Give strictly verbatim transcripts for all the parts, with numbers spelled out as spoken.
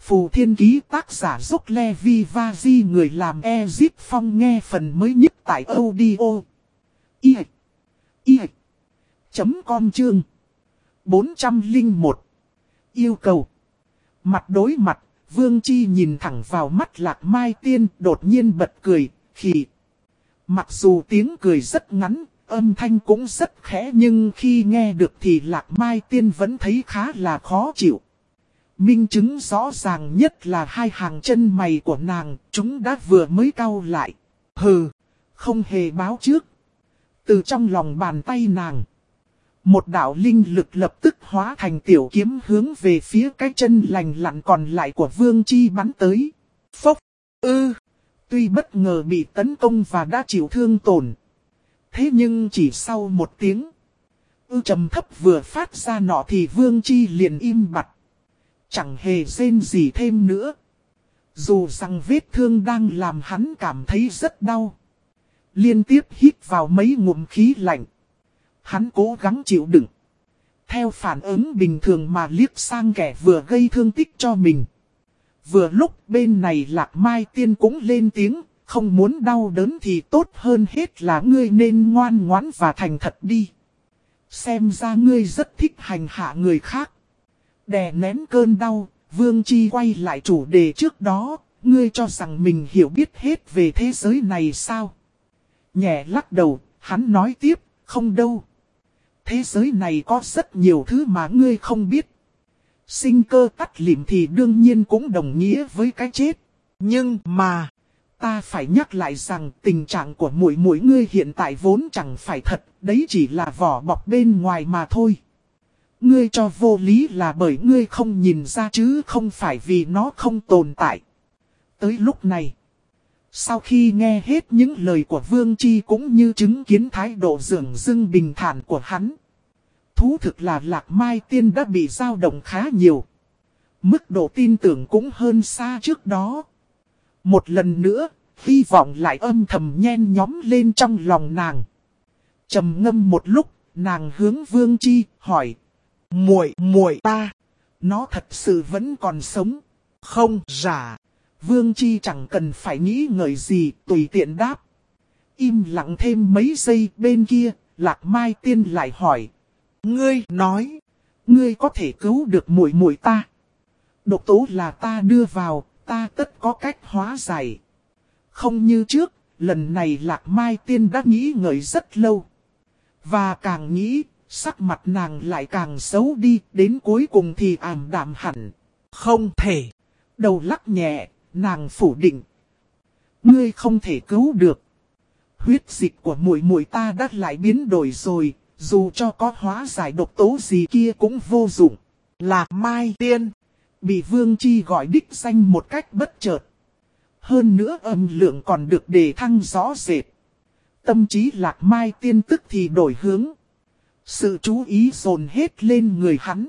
Phù Thiên Ký tác giả Dốc Levi Vaji, người làm Ezip Phong, nghe phần mới nhất tại audio i i chấm com chương bốn trăm lẻ một. Yêu cầu. Mặt đối mặt, Vương Chi nhìn thẳng vào mắt Lạc Mai Tiên, đột nhiên bật cười, khì. Mặc dù tiếng cười rất ngắn, âm thanh cũng rất khẽ, nhưng khi nghe được thì Lạc Mai Tiên vẫn thấy khá là khó chịu. Minh chứng rõ ràng nhất là hai hàng chân mày của nàng, chúng đã vừa mới cau lại. Hừ, không hề báo trước. Từ trong lòng bàn tay nàng, một đạo linh lực lập tức hóa thành tiểu kiếm hướng về phía cái chân lành lặn còn lại của Vương Chi bắn tới. Phốc, ư, tuy bất ngờ bị tấn công và đã chịu thương tổn. Thế nhưng chỉ sau một tiếng ư trầm thấp vừa phát ra nọ thì Vương Chi liền im bặt. Chẳng hề rên gì thêm nữa. Dù rằng vết thương đang làm hắn cảm thấy rất đau. Liên tiếp hít vào mấy ngụm khí lạnh. Hắn cố gắng chịu đựng. Theo phản ứng bình thường mà liếc sang kẻ vừa gây thương tích cho mình. Vừa lúc bên này Lạc Mai Tiên cũng lên tiếng. Không muốn đau đớn thì tốt hơn hết là ngươi nên ngoan ngoãn và thành thật đi. Xem ra ngươi rất thích hành hạ người khác. Đè nén cơn đau, Vương Chi quay lại chủ đề trước đó. Ngươi cho rằng mình hiểu biết hết về thế giới này sao? Nhẹ lắc đầu, hắn nói tiếp, không đâu. Thế giới này có rất nhiều thứ mà ngươi không biết. Sinh cơ tắt lịm thì đương nhiên cũng đồng nghĩa với cái chết. Nhưng mà, ta phải nhắc lại rằng tình trạng của muội muội ngươi hiện tại vốn chẳng phải thật, đấy chỉ là vỏ bọc bên ngoài mà thôi. Ngươi cho vô lý là bởi ngươi không nhìn ra chứ không phải vì nó không tồn tại. Tới lúc này, sau khi nghe hết những lời của Vương Chi cũng như chứng kiến thái độ dửng dưng bình thản của hắn, thú thực là Lạc Mai Tiên đã bị dao động khá nhiều. Mức độ tin tưởng cũng hơn xa trước đó. Một lần nữa, hy vọng lại âm thầm nhen nhóm lên trong lòng nàng. Trầm ngâm một lúc, nàng hướng Vương Chi hỏi: muội muội ta, nó thật sự vẫn còn sống? Không giả. Vương Chi chẳng cần phải nghĩ ngợi gì, tùy tiện đáp. Im lặng thêm mấy giây, bên kia, Lạc Mai Tiên lại hỏi: ngươi nói, ngươi có thể cứu được muội muội ta? Độc tố là ta đưa vào, ta tất có cách hóa giải. Không như trước, lần này Lạc Mai Tiên đã nghĩ ngợi rất lâu. Và càng nghĩ, sắc mặt nàng lại càng xấu đi, đến cuối cùng thì ảm đạm hẳn. Không thể. Đầu lắc nhẹ, nàng phủ định. Ngươi không thể cứu được. Huyết dịch của muội muội ta đã lại biến đổi rồi, dù cho có hóa giải độc tố gì kia cũng vô dụng. Lạc Mai Tiên bị Vương Chi gọi đích danh một cách bất chợt. Hơn nữa âm lượng còn được đề thăng rõ rệt. Tâm trí Lạc Mai Tiên tức thì đổi hướng. Sự chú ý dồn hết lên người hắn.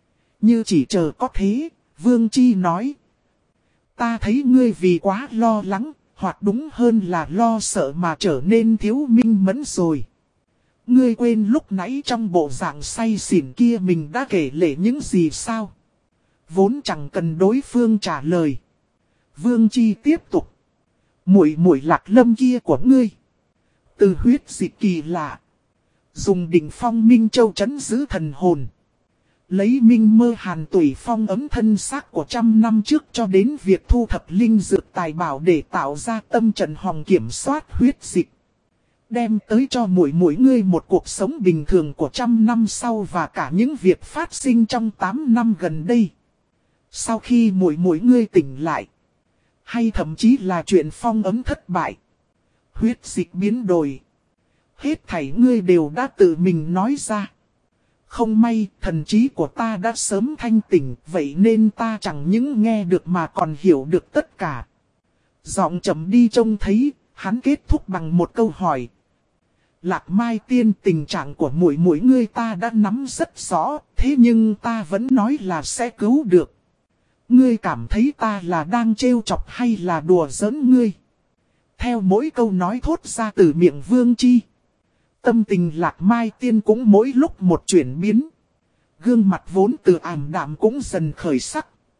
Như chỉ chờ có thế, Vương Chi nói: ta thấy ngươi vì quá lo lắng, hoặc đúng hơn là lo sợ mà trở nên thiếu minh mẫn rồi. Ngươi quên lúc nãy trong bộ dạng say xỉn kia mình đã kể lể những gì sao? Vốn chẳng cần đối phương trả lời. Vương Chi tiếp tục: muội muội Lạc Lâm kia của ngươi, từ huyết dịch kỳ lạ, dùng đỉnh phong Minh Châu trấn giữ thần hồn, lấy minh mơ hàn tủy phong ấm thân xác của trăm năm trước cho đến việc thu thập linh dược tài bảo để tạo ra tâm trận hòng kiểm soát huyết dịch. Đem tới cho muội muội ngươi một cuộc sống bình thường của trăm năm sau và cả những việc phát sinh trong tám năm gần đây. Sau khi muội muội ngươi tỉnh lại, hay thậm chí là chuyện phong ấm thất bại, huyết dịch biến đổi, hết thảy ngươi đều đã tự mình nói ra. Không may, thần trí của ta đã sớm thanh tỉnh, vậy nên ta chẳng những nghe được mà còn hiểu được tất cả. Giọng trầm đi trông thấy, hắn kết thúc bằng một câu hỏi. Lạc Mai Tiên, tình trạng của muội muội ngươi ta đã nắm rất rõ, thế nhưng ta vẫn nói là sẽ cứu được. Ngươi cảm thấy ta là đang trêu chọc hay là đùa giỡn ngươi? Theo mỗi câu nói thốt ra từ miệng Vương Chi, tâm tình Lạc Mai Tiên cũng mỗi lúc một chuyển biến. Gương mặt vốn từ ảm đạm cũng dần khởi sắc.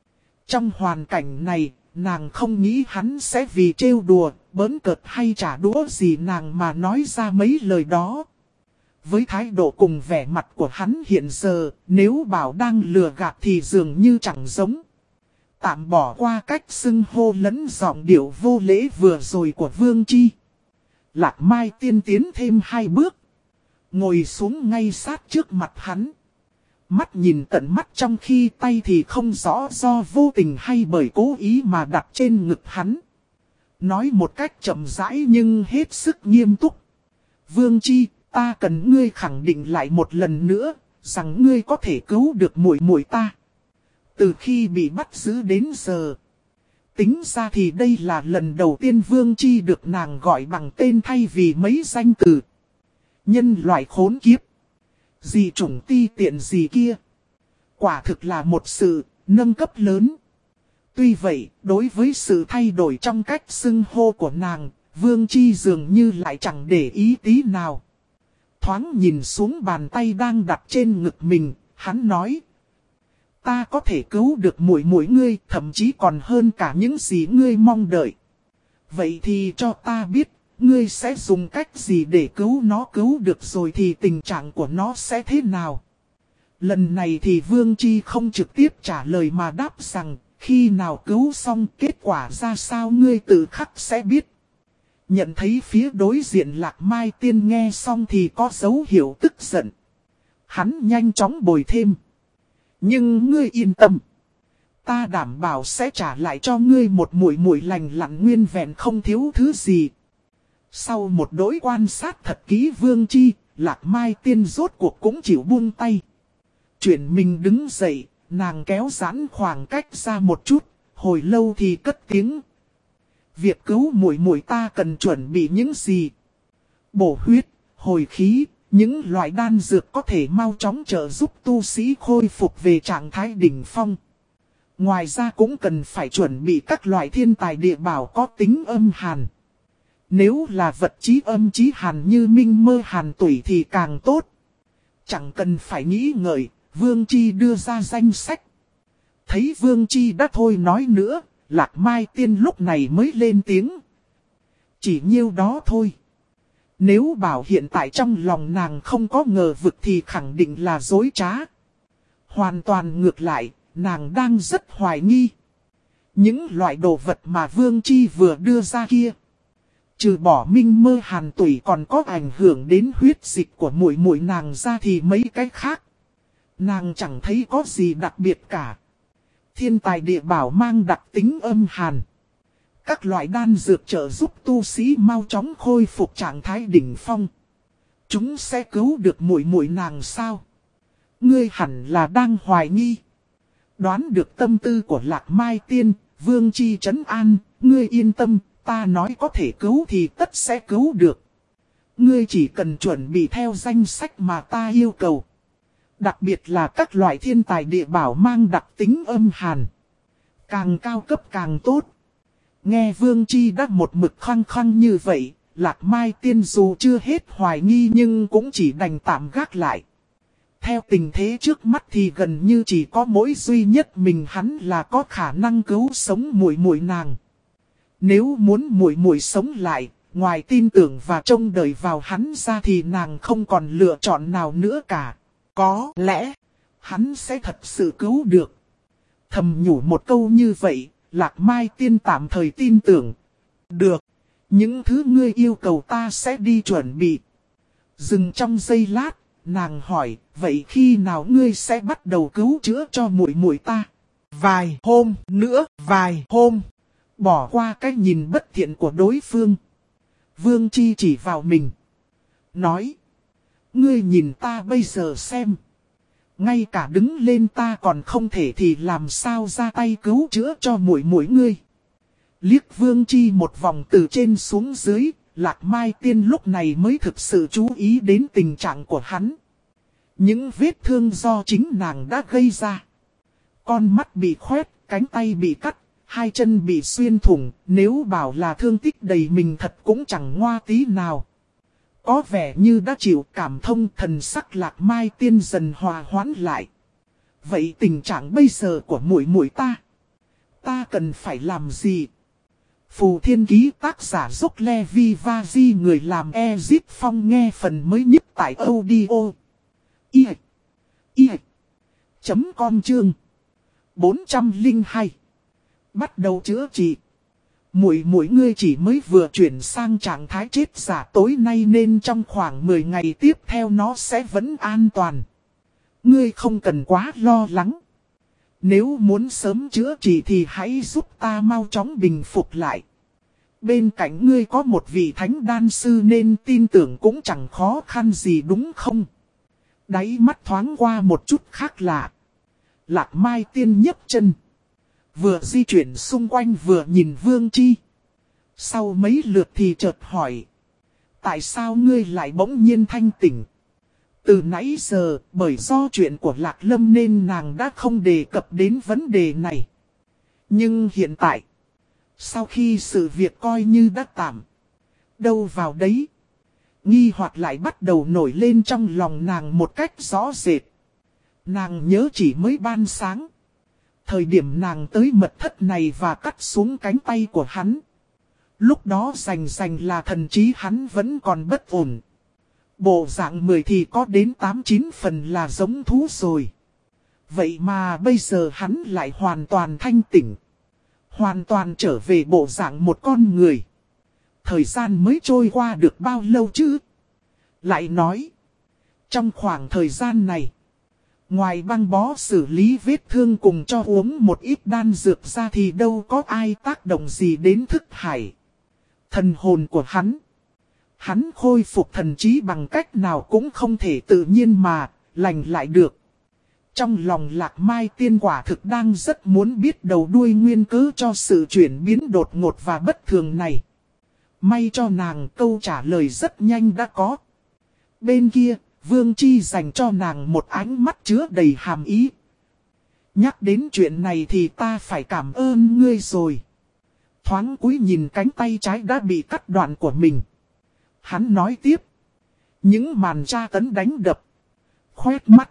Trong hoàn cảnh này, nàng không nghĩ hắn sẽ vì trêu đùa, bỡn cợt hay trả đũa gì nàng mà nói ra mấy lời đó. Với thái độ cùng vẻ mặt của hắn hiện giờ, nếu bảo đang lừa gạt thì dường như chẳng giống. Tạm bỏ qua cách xưng hô lẫn giọng điệu vô lễ vừa rồi của Vương Chi. Lạc Mai tiên tiến thêm hai bước. Ngồi xuống ngay sát trước mặt hắn. Mắt nhìn tận mắt trong khi tay thì không rõ do vô tình hay bởi cố ý mà đặt trên ngực hắn. Nói một cách chậm rãi nhưng hết sức nghiêm túc. Vương Chi, ta cần ngươi khẳng định lại một lần nữa, rằng ngươi có thể cứu được muội muội ta. Từ khi bị bắt giữ đến giờ. Tính ra thì đây là lần đầu tiên Vương Chi được nàng gọi bằng tên thay vì mấy danh từ. Nhân loại khốn kiếp. Gì chủng ti tiện gì kia. Quả thực là một sự nâng cấp lớn. Tuy vậy, đối với sự thay đổi trong cách xưng hô của nàng, Vương Chi dường như lại chẳng để ý tí nào. Thoáng nhìn xuống bàn tay đang đặt trên ngực mình, hắn nói. Ta có thể cứu được muội muội ngươi, thậm chí còn hơn cả những gì ngươi mong đợi. Vậy thì cho ta biết, ngươi sẽ dùng cách gì để cứu nó, cứu được rồi thì tình trạng của nó sẽ thế nào? Lần này thì Vương Chi không trực tiếp trả lời mà đáp rằng, khi nào cứu xong kết quả ra sao ngươi tự khắc sẽ biết. Nhận thấy phía đối diện Lạc Mai Tiên nghe xong thì có dấu hiệu tức giận. Hắn nhanh chóng bồi thêm. Nhưng ngươi yên tâm. Ta đảm bảo sẽ trả lại cho ngươi một muội muội lành lặn nguyên vẹn không thiếu thứ gì. Sau một đối quan sát thật kỹ Vương Chi, Lạc Mai Tiên rốt cuộc cũng chịu buông tay. Chuyển mình đứng dậy, nàng kéo giãn khoảng cách ra một chút, hồi lâu thì cất tiếng. Việc cứu muội muội ta cần chuẩn bị những gì? Bổ huyết, hồi khí, những loại đan dược có thể mau chóng trợ giúp tu sĩ khôi phục về trạng thái đỉnh phong. Ngoài ra cũng cần phải chuẩn bị các loại thiên tài địa bảo có tính âm hàn. Nếu là vật chí âm chí hàn như minh mơ hàn tủy thì càng tốt. Chẳng cần phải nghĩ ngợi, Vương Chi đưa ra danh sách. Thấy Vương Chi đã thôi nói nữa, Lạc Mai Tiên lúc này mới lên tiếng. Chỉ nhiêu đó thôi. Nếu bảo hiện tại trong lòng nàng không có ngờ vực thì khẳng định là dối trá. Hoàn toàn ngược lại, nàng đang rất hoài nghi. Những loại đồ vật mà Vương Chi vừa đưa ra kia. Trừ bỏ minh mơ hàn tủy còn có ảnh hưởng đến huyết dịch của muội muội nàng ra thì mấy cái khác. Nàng chẳng thấy có gì đặc biệt cả. Thiên tài địa bảo mang đặc tính âm hàn. Các loại đan dược trợ giúp tu sĩ mau chóng khôi phục trạng thái đỉnh phong. Chúng sẽ cứu được muội muội nàng sao? Ngươi hẳn là đang hoài nghi. Đoán được tâm tư của Lạc Mai Tiên, Vương Chi trấn an, ngươi yên tâm, ta nói có thể cứu thì tất sẽ cứu được. Ngươi chỉ cần chuẩn bị theo danh sách mà ta yêu cầu. Đặc biệt là các loại thiên tài địa bảo mang đặc tính âm hàn. Càng cao cấp càng tốt. Nghe Vương Chi đã một mực khăng khăng như vậy, Lạc Mai Tiên dù chưa hết hoài nghi nhưng cũng chỉ đành tạm gác lại. Theo tình thế trước mắt thì gần như chỉ có mỗi duy nhất mình hắn là có khả năng cứu sống muội muội nàng. Nếu muốn muội muội sống lại, ngoài tin tưởng và trông đợi vào hắn ra thì nàng không còn lựa chọn nào nữa cả. Có lẽ, hắn sẽ thật sự cứu được. Thầm nhủ một câu như vậy, Lạc Mai Tiên tạm thời tin tưởng. Được, những thứ ngươi yêu cầu ta sẽ đi chuẩn bị. Dừng trong giây lát, nàng hỏi, vậy khi nào ngươi sẽ bắt đầu cứu chữa cho muội muội ta? Vài hôm nữa, vài hôm. Bỏ qua cái nhìn bất thiện của đối phương. Vương Chi chỉ vào mình. Nói. Ngươi nhìn ta bây giờ xem. Ngay cả đứng lên ta còn không thể thì làm sao ra tay cứu chữa cho muội muội ngươi. Liếc Vương Chi một vòng từ trên xuống dưới. Lạc Mai Tiên lúc này mới thực sự chú ý đến tình trạng của hắn. Những vết thương do chính nàng đã gây ra. Con mắt bị khoét, cánh tay bị cắt. Hai chân bị xuyên thủng, nếu bảo là thương tích đầy mình thật cũng chẳng ngoa tí nào. Có vẻ như đã chịu cảm thông, thần sắc Lạc Mai Tiên dần hòa hoãn lại. Vậy tình trạng bây giờ của muội muội ta? cần phải làm gì? Phù Thiên Ký tác giả Dốc Levi Vazi người làm Ezip Phong nghe phần mới nhất tại audio. I. I. Chấm com chương. bốn trăm lẻ hai. Bắt đầu chữa trị. Muội muội ngươi chỉ mới vừa chuyển sang trạng thái chết giả tối nay nên trong khoảng mười ngày tiếp theo nó sẽ vẫn an toàn. Ngươi không cần quá lo lắng. Nếu muốn sớm chữa trị thì hãy giúp ta mau chóng bình phục lại. Bên cạnh ngươi có một vị thánh đan sư nên tin tưởng cũng chẳng khó khăn gì đúng không? Đáy mắt thoáng qua một chút khác lạ. Lạc Mai Tiên nhấc chân. Vừa di chuyển xung quanh vừa nhìn Vương Chi. Sau mấy lượt thì chợt hỏi. Tại sao ngươi lại bỗng nhiên thanh tỉnh? Từ nãy giờ, bởi do chuyện của Lạc Lâm nên nàng đã không đề cập đến vấn đề này. Nhưng hiện tại, sau khi sự việc coi như đã tạm, đâu vào đấy, nghi hoặc lại bắt đầu nổi lên trong lòng nàng một cách rõ rệt. Nàng nhớ chỉ mới ban sáng, thời điểm nàng tới mật thất này và cắt xuống cánh tay của hắn. Lúc đó rành rành là thần trí hắn vẫn còn bất ổn. Bộ dạng mười thì có đến tám chín phần là giống thú rồi. Vậy mà bây giờ hắn lại hoàn toàn thanh tỉnh. Hoàn toàn trở về bộ dạng một con người. Thời gian mới trôi qua được bao lâu chứ? Lại nói, trong khoảng thời gian này, ngoài băng bó xử lý vết thương cùng cho uống một ít đan dược ra thì đâu có ai tác động gì đến thức hải. Thần hồn của hắn. Hắn khôi phục thần trí bằng cách nào cũng không thể tự nhiên mà lành lại được. Trong lòng Lạc Mai Tiên quả thực đang rất muốn biết đầu đuôi nguyên cớ cho sự chuyển biến đột ngột và bất thường này. May cho nàng câu trả lời rất nhanh đã có. Bên kia, Vương Chi dành cho nàng một ánh mắt chứa đầy hàm ý. Nhắc đến chuyện này thì ta phải cảm ơn ngươi rồi. Thoáng cúi nhìn cánh tay trái đã bị cắt đoạn của mình. Hắn nói tiếp. Những màn tra tấn đánh đập, khoét mắt,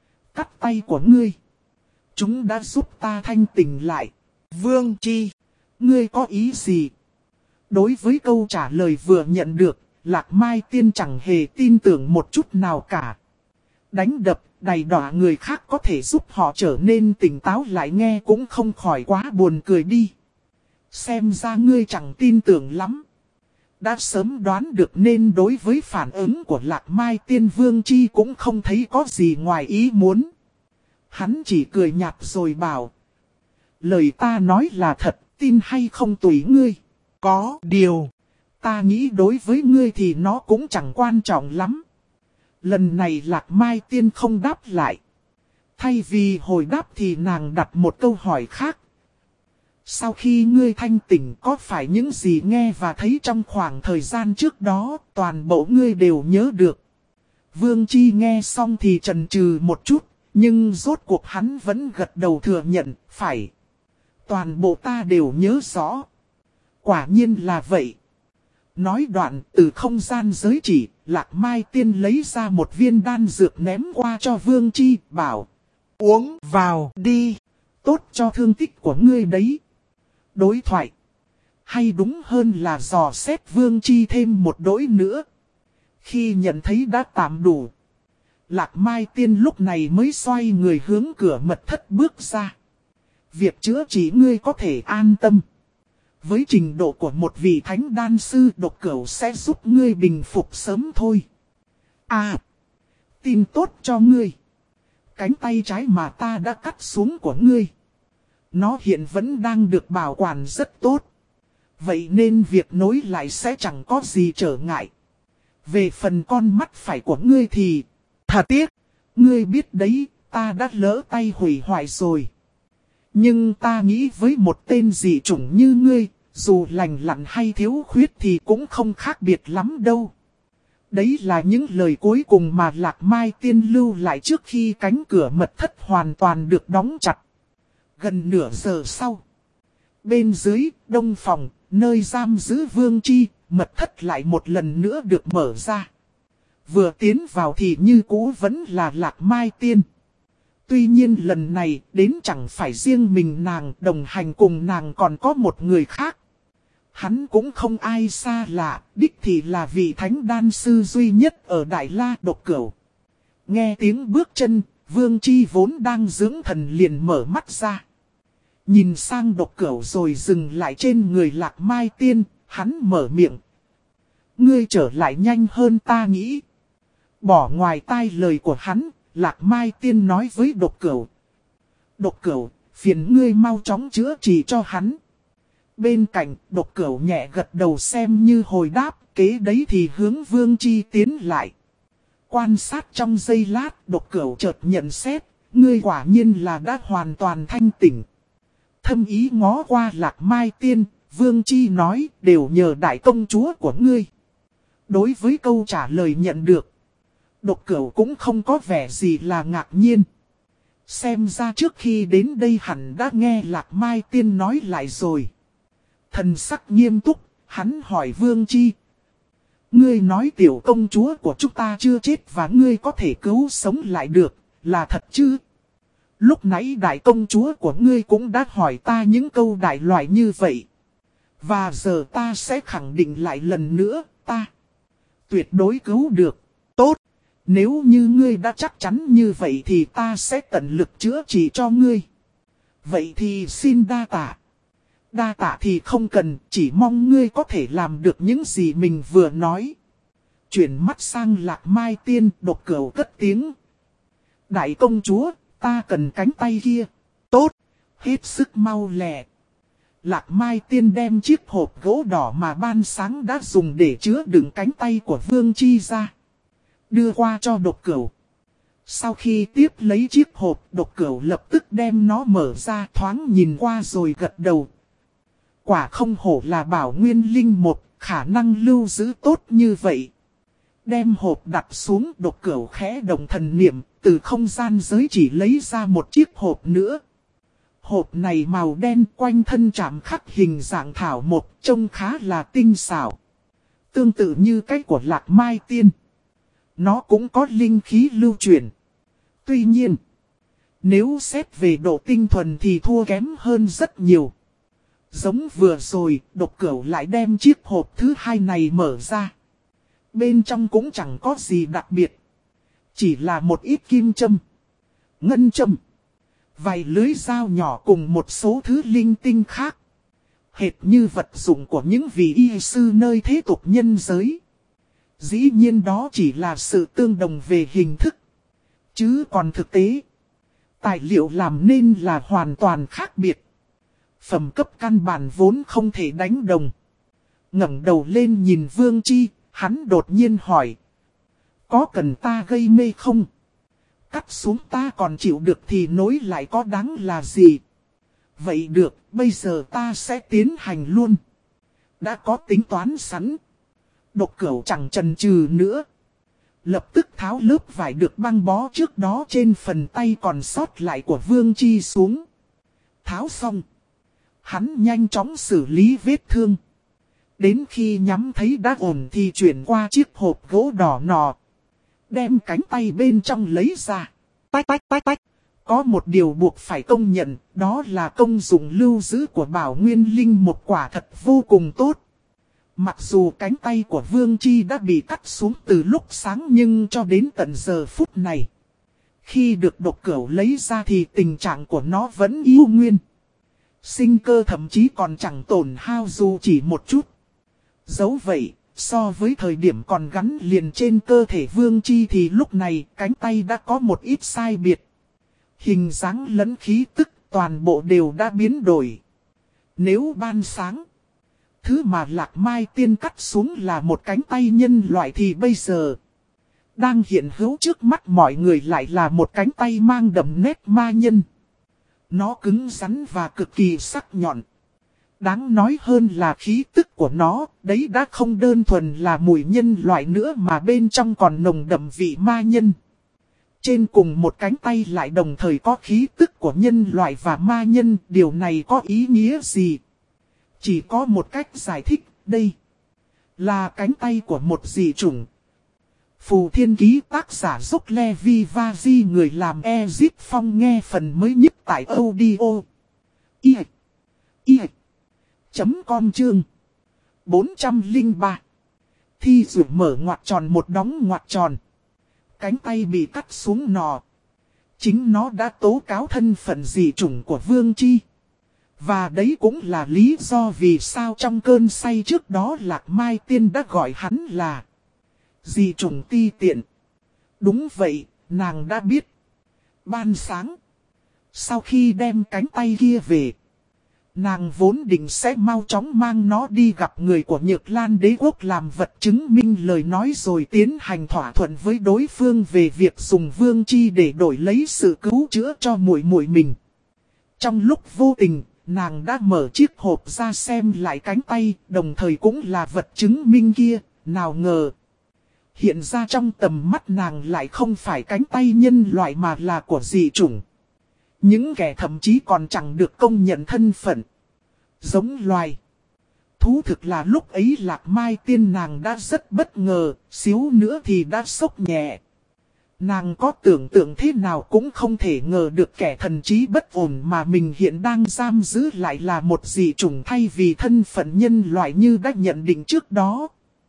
cắt tay của ngươi, chúng đã giúp ta thanh tỉnh lại. Vương Chi, ngươi có ý gì? Đối với câu trả lời vừa nhận được, Lạc Mai Tiên chẳng hề tin tưởng một chút nào cả. Đánh đập, đày đọa người khác có thể giúp họ trở nên tỉnh táo lại nghe cũng không khỏi quá buồn cười đi. Xem ra ngươi chẳng tin tưởng lắm. Đã sớm đoán được nên đối với phản ứng của Lạc Mai Tiên Vương Chi cũng không thấy có gì ngoài ý muốn. Hắn chỉ cười nhạt rồi bảo. Lời ta nói là thật, tin hay không tùy ngươi. Có điều, ta nghĩ đối với ngươi thì nó cũng chẳng quan trọng lắm. Lần này Lạc Mai Tiên không đáp lại. Thay vì hồi đáp thì nàng đặt một câu hỏi khác. Sau khi ngươi thanh tỉnh có phải những gì nghe và thấy trong khoảng thời gian trước đó toàn bộ ngươi đều nhớ được? Vương Chi nghe xong thì chần chừ một chút, nhưng rốt cuộc hắn vẫn gật đầu thừa nhận, phải. Toàn bộ ta đều nhớ rõ. Quả nhiên là vậy. Nói đoạn từ không gian giới chỉ, Lạc Mai Tiên lấy ra một viên đan dược ném qua cho Vương Chi, bảo. Uống vào đi, tốt cho thương tích của ngươi đấy. Đối thoại. Hay đúng hơn là dò xét Vương Chi thêm một đỗi nữa. Khi nhận thấy đã tạm đủ, Lạc Mai Tiên lúc này mới xoay người hướng cửa mật thất bước ra. Việc chữa trị ngươi có thể an tâm. Với trình độ của một vị thánh đan sư độc cửu sẽ giúp ngươi bình phục sớm thôi. À, tin tốt cho ngươi. Cánh tay trái mà ta đã cắt xuống của ngươi, nó hiện vẫn đang được bảo quản rất tốt. Vậy nên việc nối lại sẽ chẳng có gì trở ngại. Về phần con mắt phải của ngươi thì, thật tiếc, ngươi biết đấy, ta đã lỡ tay hủy hoại rồi. Nhưng ta nghĩ với một tên dị chủng như ngươi, dù lành lặn hay thiếu khuyết thì cũng không khác biệt lắm đâu. Đấy là những lời cuối cùng mà Lạc Mai Tiên lưu lại trước khi cánh cửa mật thất hoàn toàn được đóng chặt. Gần nửa giờ sau, bên dưới đông phòng, nơi giam giữ Vương Chi, mật thất lại một lần nữa được mở ra. Vừa tiến vào thì như cũ vẫn là Lạc Mai Tiên. Tuy nhiên lần này đến chẳng phải riêng mình nàng, đồng hành cùng nàng còn có một người khác. Hắn cũng không ai xa lạ, đích thì là vị thánh đan sư duy nhất ở Đại La Độc Cửu. Nghe tiếng bước chân, Vương Chi vốn đang dưỡng thần liền mở mắt ra. Nhìn sang Độc Cửu rồi dừng lại trên người Lạc Mai Tiên, hắn mở miệng. Ngươi trở lại nhanh hơn ta nghĩ. Bỏ ngoài tai lời của hắn, Lạc Mai Tiên nói với Độc Cửu. Độc Cửu, phiền ngươi mau chóng chữa trị cho hắn. Bên cạnh, Độc Cửu nhẹ gật đầu xem như hồi đáp, kế đấy thì hướng Vương Chi tiến lại. Quan sát trong giây lát, Độc Cửu chợt nhận xét, ngươi quả nhiên là đã hoàn toàn thanh tỉnh. Thâm ý ngó qua Lạc Mai Tiên, Vương Chi nói, đều nhờ đại công chúa của ngươi. Đối với câu trả lời nhận được, Độc Cửu cũng không có vẻ gì là ngạc nhiên. Xem ra trước khi đến đây hẳn đã nghe Lạc Mai Tiên nói lại rồi. Thần sắc nghiêm túc, hắn hỏi Vương Chi. Ngươi nói tiểu công chúa của chúng ta chưa chết và ngươi có thể cứu sống lại được, là thật chứ? Lúc nãy đại công chúa của ngươi cũng đã hỏi ta những câu đại loại như vậy. Và giờ ta sẽ khẳng định lại lần nữa, ta tuyệt đối cứu được. Tốt, nếu như ngươi đã chắc chắn như vậy thì ta sẽ tận lực chữa trị cho ngươi. Vậy thì xin đa tạ. Đa tạ thì không cần, chỉ mong ngươi có thể làm được những gì mình vừa nói. Chuyển mắt sang Lạc Mai Tiên, Độc Cửu cất tiếng. Đại công chúa, ta cần cánh tay kia. Tốt, hết sức mau lẹ. Lạc Mai Tiên đem chiếc hộp gỗ đỏ mà ban sáng đã dùng để chứa đựng cánh tay của Vương Chi ra. Đưa qua cho Độc Cửu. Sau khi tiếp lấy chiếc hộp, Độc Cửu lập tức đem nó mở ra thoáng nhìn qua rồi gật đầu. Quả không hổ là bảo nguyên linh một, khả năng lưu giữ tốt như vậy. Đem hộp đặt xuống, Độc Cửu khẽ động thần niệm, từ không gian giới chỉ lấy ra một chiếc hộp nữa. Hộp này màu đen quanh thân chạm khắc hình dạng thảo mộc, trông khá là tinh xảo. Tương tự như cái của Lạc Mai Tiên. Nó cũng có linh khí lưu chuyển. Tuy nhiên, nếu xét về độ tinh thuần thì thua kém hơn rất nhiều. Giống vừa rồi, Độc Cửu lại đem chiếc hộp thứ hai này mở ra. Bên trong cũng chẳng có gì đặc biệt. Chỉ là một ít kim châm, ngân châm, vài lưới dao nhỏ cùng một số thứ linh tinh khác. Hệt như vật dụng của những vị y sư nơi thế tục nhân giới. Dĩ nhiên đó chỉ là sự tương đồng về hình thức. Chứ còn thực tế, tài liệu làm nên là hoàn toàn khác biệt. Phẩm cấp căn bản vốn không thể đánh đồng. Ngẩng đầu lên nhìn Vương Chi, hắn đột nhiên hỏi. Có cần ta gây mê không? Cắt xuống ta còn chịu được thì nối lại có đáng là gì? Vậy được, bây giờ ta sẽ tiến hành luôn. Đã có tính toán sẵn. Độc Cửu chẳng chần chừ nữa. Lập tức tháo lớp vải được băng bó trước đó trên phần tay còn sót lại của Vương Chi xuống. Tháo xong, hắn nhanh chóng xử lý vết thương. Đến khi nhắm thấy đã ổn thì chuyển qua chiếc hộp gỗ đỏ nọ. Đem cánh tay bên trong lấy ra. Tách tách tách tách. Có một điều buộc phải công nhận, đó là công dụng lưu giữ của bảo nguyên linh một quả thật vô cùng tốt. Mặc dù cánh tay của Vương Chi đã bị cắt xuống từ lúc sáng nhưng cho đến tận giờ phút này. Khi được Độc Cửu lấy ra thì tình trạng của nó vẫn yếu nguyên. Sinh cơ thậm chí còn chẳng tổn hao dù chỉ một chút. Dẫu vậy, so với thời điểm còn gắn liền trên cơ thể Vương Chi thì lúc này cánh tay đã có một ít sai biệt. Hình dáng lẫn khí tức toàn bộ đều đã biến đổi. Nếu ban sáng, thứ mà Lạc Mai Tiên cắt xuống là một cánh tay nhân loại thì bây giờ đang hiện hữu trước mắt mọi người lại là một cánh tay mang đậm nét ma nhân. Nó cứng rắn và cực kỳ sắc nhọn. Đáng nói hơn là khí tức của nó, đấy đã không đơn thuần là mùi nhân loại nữa mà bên trong còn nồng đậm vị ma nhân. Trên cùng một cánh tay lại đồng thời có khí tức của nhân loại và ma nhân, điều này có ý nghĩa gì? Chỉ có một cách giải thích, đây là cánh tay của một dị chủng. Phù Thiên Ký tác giả Dốc Levi Vazi người làm Ezip Phong nghe phần mới nhất tại audio. I I chấm com chương bốn trăm lẻ ba. Thi Dụ mở ngoặc tròn một đóng ngoặc tròn. Cánh tay bị cắt xuống nọ. Chính nó đã tố cáo thân phận dị chủng của Vương Chi. Và đấy cũng là lý do vì sao trong cơn say trước đó Lạc Mai Tiên đã gọi hắn là dị chủng ti tiện. Đúng vậy, nàng đã biết. Ban sáng, sau khi đem cánh tay kia về, nàng vốn định sẽ mau chóng mang nó đi gặp người của Nhược Lan đế quốc làm vật chứng minh lời nói rồi tiến hành thỏa thuận với đối phương về việc dùng Vương Chi để đổi lấy sự cứu chữa cho muội muội mình. Trong lúc vô tình, nàng đã mở chiếc hộp ra xem lại cánh tay, đồng thời cũng là vật chứng minh kia, nào ngờ. Hiện ra trong tầm mắt nàng lại không phải cánh tay nhân loại mà là của dị chủng. Những kẻ thậm chí còn chẳng được công nhận thân phận. Giống loài. Thú thực là lúc ấy Lạc Mai Tiên nàng đã rất bất ngờ, xíu nữa thì đã sốc nhẹ. Nàng có tưởng tượng thế nào cũng không thể ngờ được kẻ thần trí bất ổn mà mình hiện đang giam giữ lại là một dị chủng thay vì thân phận nhân loại như đã nhận định trước đó.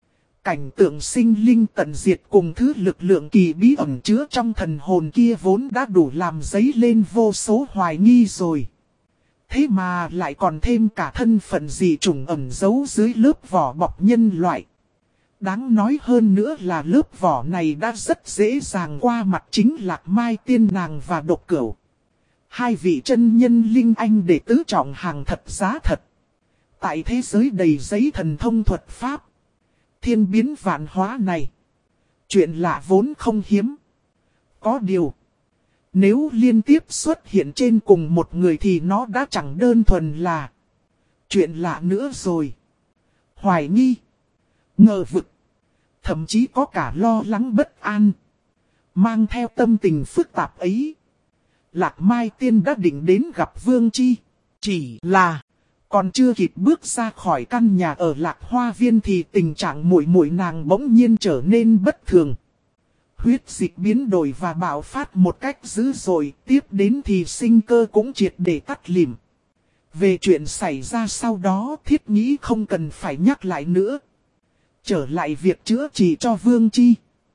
Cảnh tượng sinh linh tận diệt cùng thứ lực lượng kỳ bí ẩn chứa trong thần hồn kia vốn đã đủ làm dấy lên vô số hoài nghi rồi. Thế mà lại còn thêm cả thân phận dị chủng ẩn giấu dưới lớp vỏ bọc nhân loại. Đáng nói hơn nữa là lớp vỏ này đã rất dễ dàng qua mặt chính Lạc Mai Tiên nàng và Độc Cửu. Hai vị chân nhân linh anh để tứ trọng hàng thật giá thật. Tại thế giới đầy giấy thần thông thuật pháp, thiên biến vạn hóa này, chuyện lạ vốn không hiếm. Có điều, nếu liên tiếp xuất hiện trên cùng một người thì nó đã chẳng đơn thuần là chuyện lạ nữa rồi. Hoài nghi, ngờ vực, thậm chí có cả lo lắng bất an. Mang theo tâm tình phức tạp ấy, Lạc Mai Tiên đã định đến gặp Vương Chi. Chỉ là còn chưa kịp bước ra khỏi căn nhà ở Lạc Hoa Viên thì tình trạng muội muội nàng bỗng nhiên trở nên bất thường. Huyết dịch biến đổi và bạo phát một cách dữ dội, tiếp đến thì sinh cơ cũng triệt để tắt lịm. Về chuyện xảy ra sau đó thiết nghĩ không cần phải nhắc lại nữa. Trở lại việc chữa trị cho Vương Chi.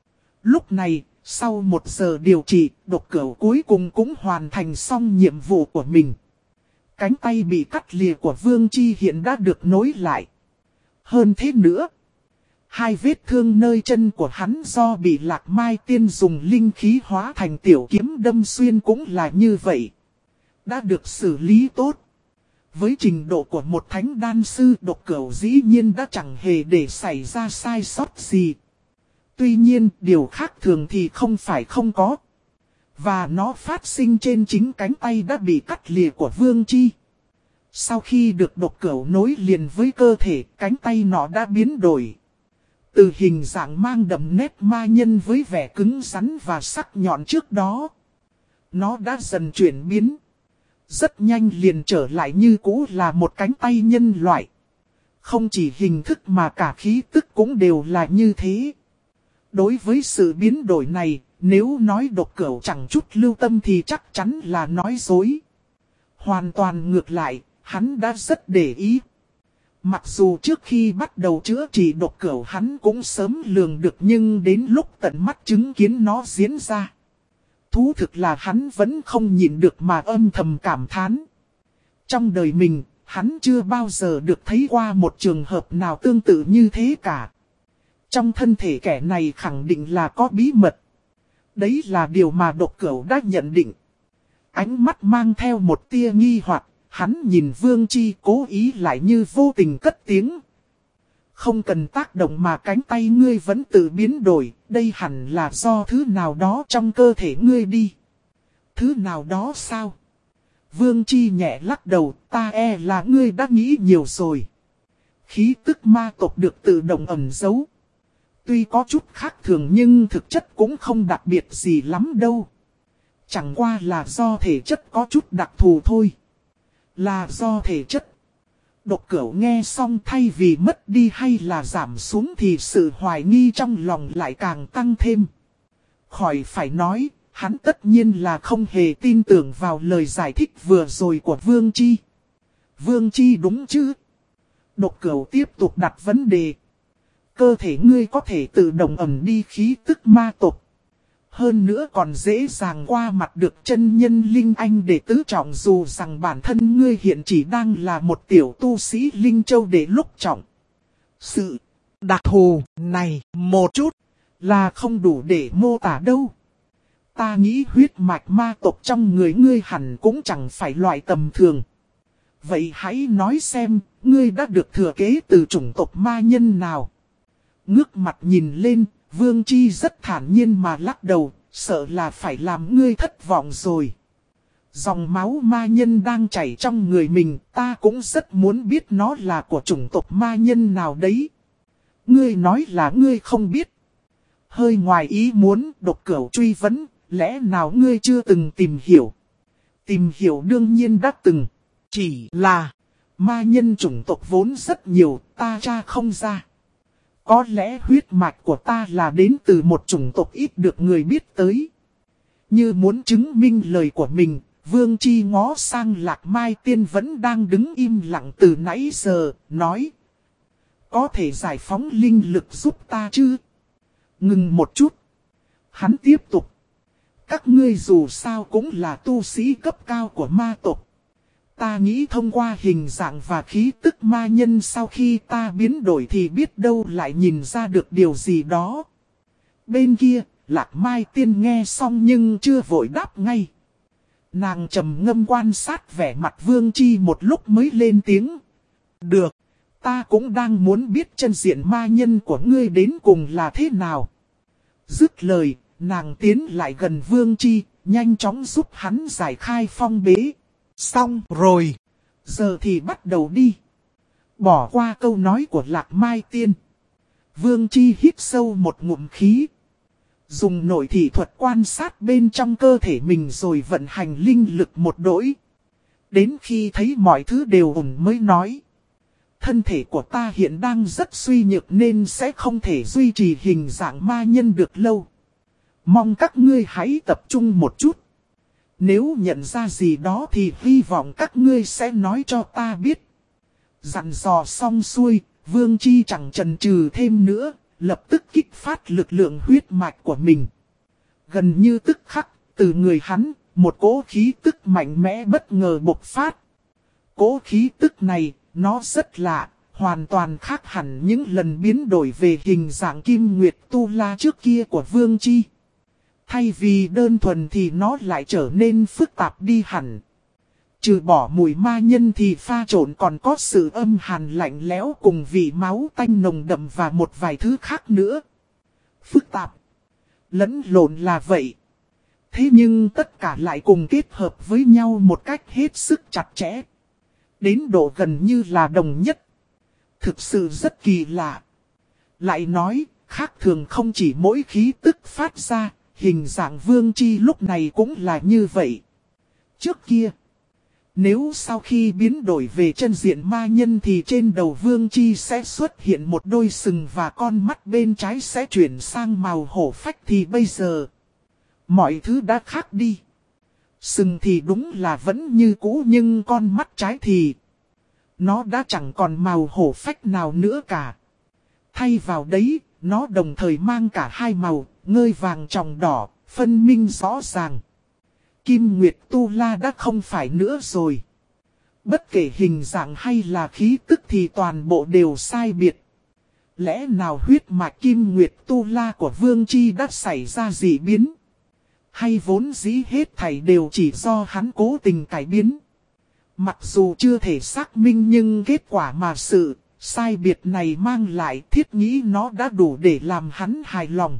Lúc này, sau một giờ điều trị, Độc Cửu cuối cùng cũng hoàn thành xong nhiệm vụ của mình. Cánh tay bị cắt lìa của Vương Chi hiện đã được nối lại. Hơn thế nữa, hai vết thương nơi chân của hắn do bị Lạc Mai Tiên dùng linh khí hóa thành tiểu kiếm đâm xuyên cũng là như vậy. Đã được xử lý tốt. Với trình độ của một thánh đan sư, Độc Cửu dĩ nhiên đã chẳng hề để xảy ra sai sót gì. Tuy nhiên, điều khác thường thì không phải không có. Và nó phát sinh trên chính cánh tay đã bị cắt lìa của Vương Chi. Sau khi được Độc Cửu nối liền với cơ thể, cánh tay nó đã biến đổi. Từ hình dạng mang đậm nét ma nhân với vẻ cứng rắn và sắc nhọn trước đó, nó đã dần chuyển biến. Rất nhanh liền trở lại như cũ là một cánh tay nhân loại. Không chỉ hình thức mà cả khí tức cũng đều là như thế. Đối với sự biến đổi này, nếu nói Độc Cửu chẳng chút lưu tâm thì chắc chắn là nói dối. Hoàn toàn ngược lại, hắn đã rất để ý. Mặc dù trước khi bắt đầu chữa trị Độc Cửu hắn cũng sớm lường được, nhưng đến lúc tận mắt chứng kiến nó diễn ra, thú thực là hắn vẫn không nhịn được mà âm thầm cảm thán. Trong đời mình, hắn chưa bao giờ được thấy qua một trường hợp nào tương tự như thế cả. Trong thân thể kẻ này khẳng định là có bí mật. Đấy là điều mà Độc Cửu đã nhận định. Ánh mắt mang theo một tia nghi hoặc, hắn nhìn Vương Chi cố ý lại như vô tình cất tiếng. Không cần tác động mà cánh tay ngươi vẫn tự biến đổi, đây hẳn là do thứ nào đó trong cơ thể ngươi đi. Thứ nào đó sao? Vương Chi nhẹ lắc đầu, ta e là ngươi đã nghĩ nhiều rồi. Khí tức ma tộc được tự động ẩn giấu. Tuy có chút khác thường nhưng thực chất cũng không đặc biệt gì lắm đâu. Chẳng qua là do thể chất có chút đặc thù thôi. Là do thể chất. Độc Cửu nghe xong thay vì mất đi hay là giảm xuống thì sự hoài nghi trong lòng lại càng tăng thêm. Khỏi phải nói, hắn tất nhiên là không hề tin tưởng vào lời giải thích vừa rồi của Vương Chi. Vương Chi đúng chứ? Độc Cửu tiếp tục đặt vấn đề. Cơ thể ngươi có thể tự động ẩn đi khí tức ma tộc. Hơn nữa còn dễ dàng qua mặt được chân nhân Linh Anh để tứ trọng, dù rằng bản thân ngươi hiện chỉ đang là một tiểu tu sĩ Linh Châu để lúc trọng. Sự đặc thù này một chút là không đủ để mô tả đâu. Ta nghĩ huyết mạch ma tộc trong người ngươi hẳn cũng chẳng phải loại tầm thường. Vậy hãy nói xem, ngươi đã được thừa kế từ chủng tộc ma nhân nào? Ngước mặt nhìn lên, Vương Chi rất thản nhiên mà lắc đầu, sợ là phải làm ngươi thất vọng rồi. Dòng máu ma nhân đang chảy trong người mình, ta cũng rất muốn biết nó là của chủng tộc ma nhân nào đấy. Ngươi nói là ngươi không biết. Hơi ngoài ý muốn, Độc Cửu truy vấn, lẽ nào ngươi chưa từng tìm hiểu? Tìm hiểu đương nhiên đã từng. Chỉ là, ma nhân chủng tộc vốn rất nhiều, ta tra không ra. Có lẽ huyết mạch của ta là đến từ một chủng tộc ít được người biết tới. Như muốn chứng minh lời của mình, Vương Chi ngó sang Lạc Mai Tiên vẫn đang đứng im lặng từ nãy giờ, nói. Có thể giải phóng linh lực giúp ta chứ? Ngừng một chút. Hắn tiếp tục. Các ngươi dù sao cũng là tu sĩ cấp cao của ma tộc. Ta nghĩ thông qua hình dạng và khí tức ma nhân sau khi ta biến đổi thì biết đâu lại nhìn ra được điều gì đó. Bên kia, Lạc Mai Tiên nghe xong nhưng chưa vội đáp ngay. Nàng trầm ngâm quan sát vẻ mặt Vương Chi một lúc mới lên tiếng. Được, ta cũng đang muốn biết chân diện ma nhân của ngươi đến cùng là thế nào. Dứt lời, nàng tiến lại gần Vương Chi, nhanh chóng giúp hắn giải khai phong bế. Xong rồi, giờ thì bắt đầu đi. Bỏ qua câu nói của Lạc Mai Tiên, Vương Chi hít sâu một ngụm khí. Dùng nội thị thuật quan sát bên trong cơ thể mình rồi vận hành linh lực một đỗi. Đến khi thấy mọi thứ đều ổn mới nói. Thân thể của ta hiện đang rất suy nhược nên sẽ không thể duy trì hình dạng ma nhân được lâu. Mong các ngươi hãy tập trung một chút. Nếu nhận ra gì đó thì hy vọng các ngươi sẽ nói cho ta biết. Dặn dò xong xuôi, Vương Chi chẳng chần chừ thêm nữa, lập tức kích phát lực lượng huyết mạch của mình. Gần như tức khắc, từ người hắn, một cỗ khí tức mạnh mẽ bất ngờ bộc phát. Cỗ khí tức này, nó rất lạ, hoàn toàn khác hẳn những lần biến đổi về hình dạng Kim Nguyệt Tu La trước kia của Vương Chi. Thay vì đơn thuần thì nó lại trở nên phức tạp đi hẳn. Trừ bỏ mùi ma nhân thì pha trộn còn có sự âm hàn lạnh lẽo cùng vị máu tanh nồng đậm và một vài thứ khác nữa. Phức tạp, lẫn lộn là vậy. Thế nhưng tất cả lại cùng kết hợp với nhau một cách hết sức chặt chẽ. Đến độ gần như là đồng nhất. Thực sự rất kỳ lạ. Lại nói, khác thường không chỉ mỗi khí tức phát ra. Hình dạng Vương Chi lúc này cũng là như vậy. Trước kia, nếu sau khi biến đổi về chân diện ma nhân thì trên đầu Vương Chi sẽ xuất hiện một đôi sừng và con mắt bên trái sẽ chuyển sang màu hổ phách thì bây giờ, mọi thứ đã khác đi. Sừng thì đúng là vẫn như cũ nhưng con mắt trái thì, nó đã chẳng còn màu hổ phách nào nữa cả. Thay vào đấy, nó đồng thời mang cả hai màu, ngơi vàng tròng đỏ, phân minh rõ ràng. Kim Nguyệt Tu La đã không phải nữa rồi. Bất kể hình dạng hay là khí tức thì toàn bộ đều sai biệt. Lẽ nào huyết mạch Kim Nguyệt Tu La của Vương Chi đã xảy ra dị biến? Hay vốn dĩ hết thảy đều chỉ do hắn cố tình cải biến? Mặc dù chưa thể xác minh nhưng kết quả mà sự sai biệt này mang lại thiết nghĩ nó đã đủ để làm hắn hài lòng.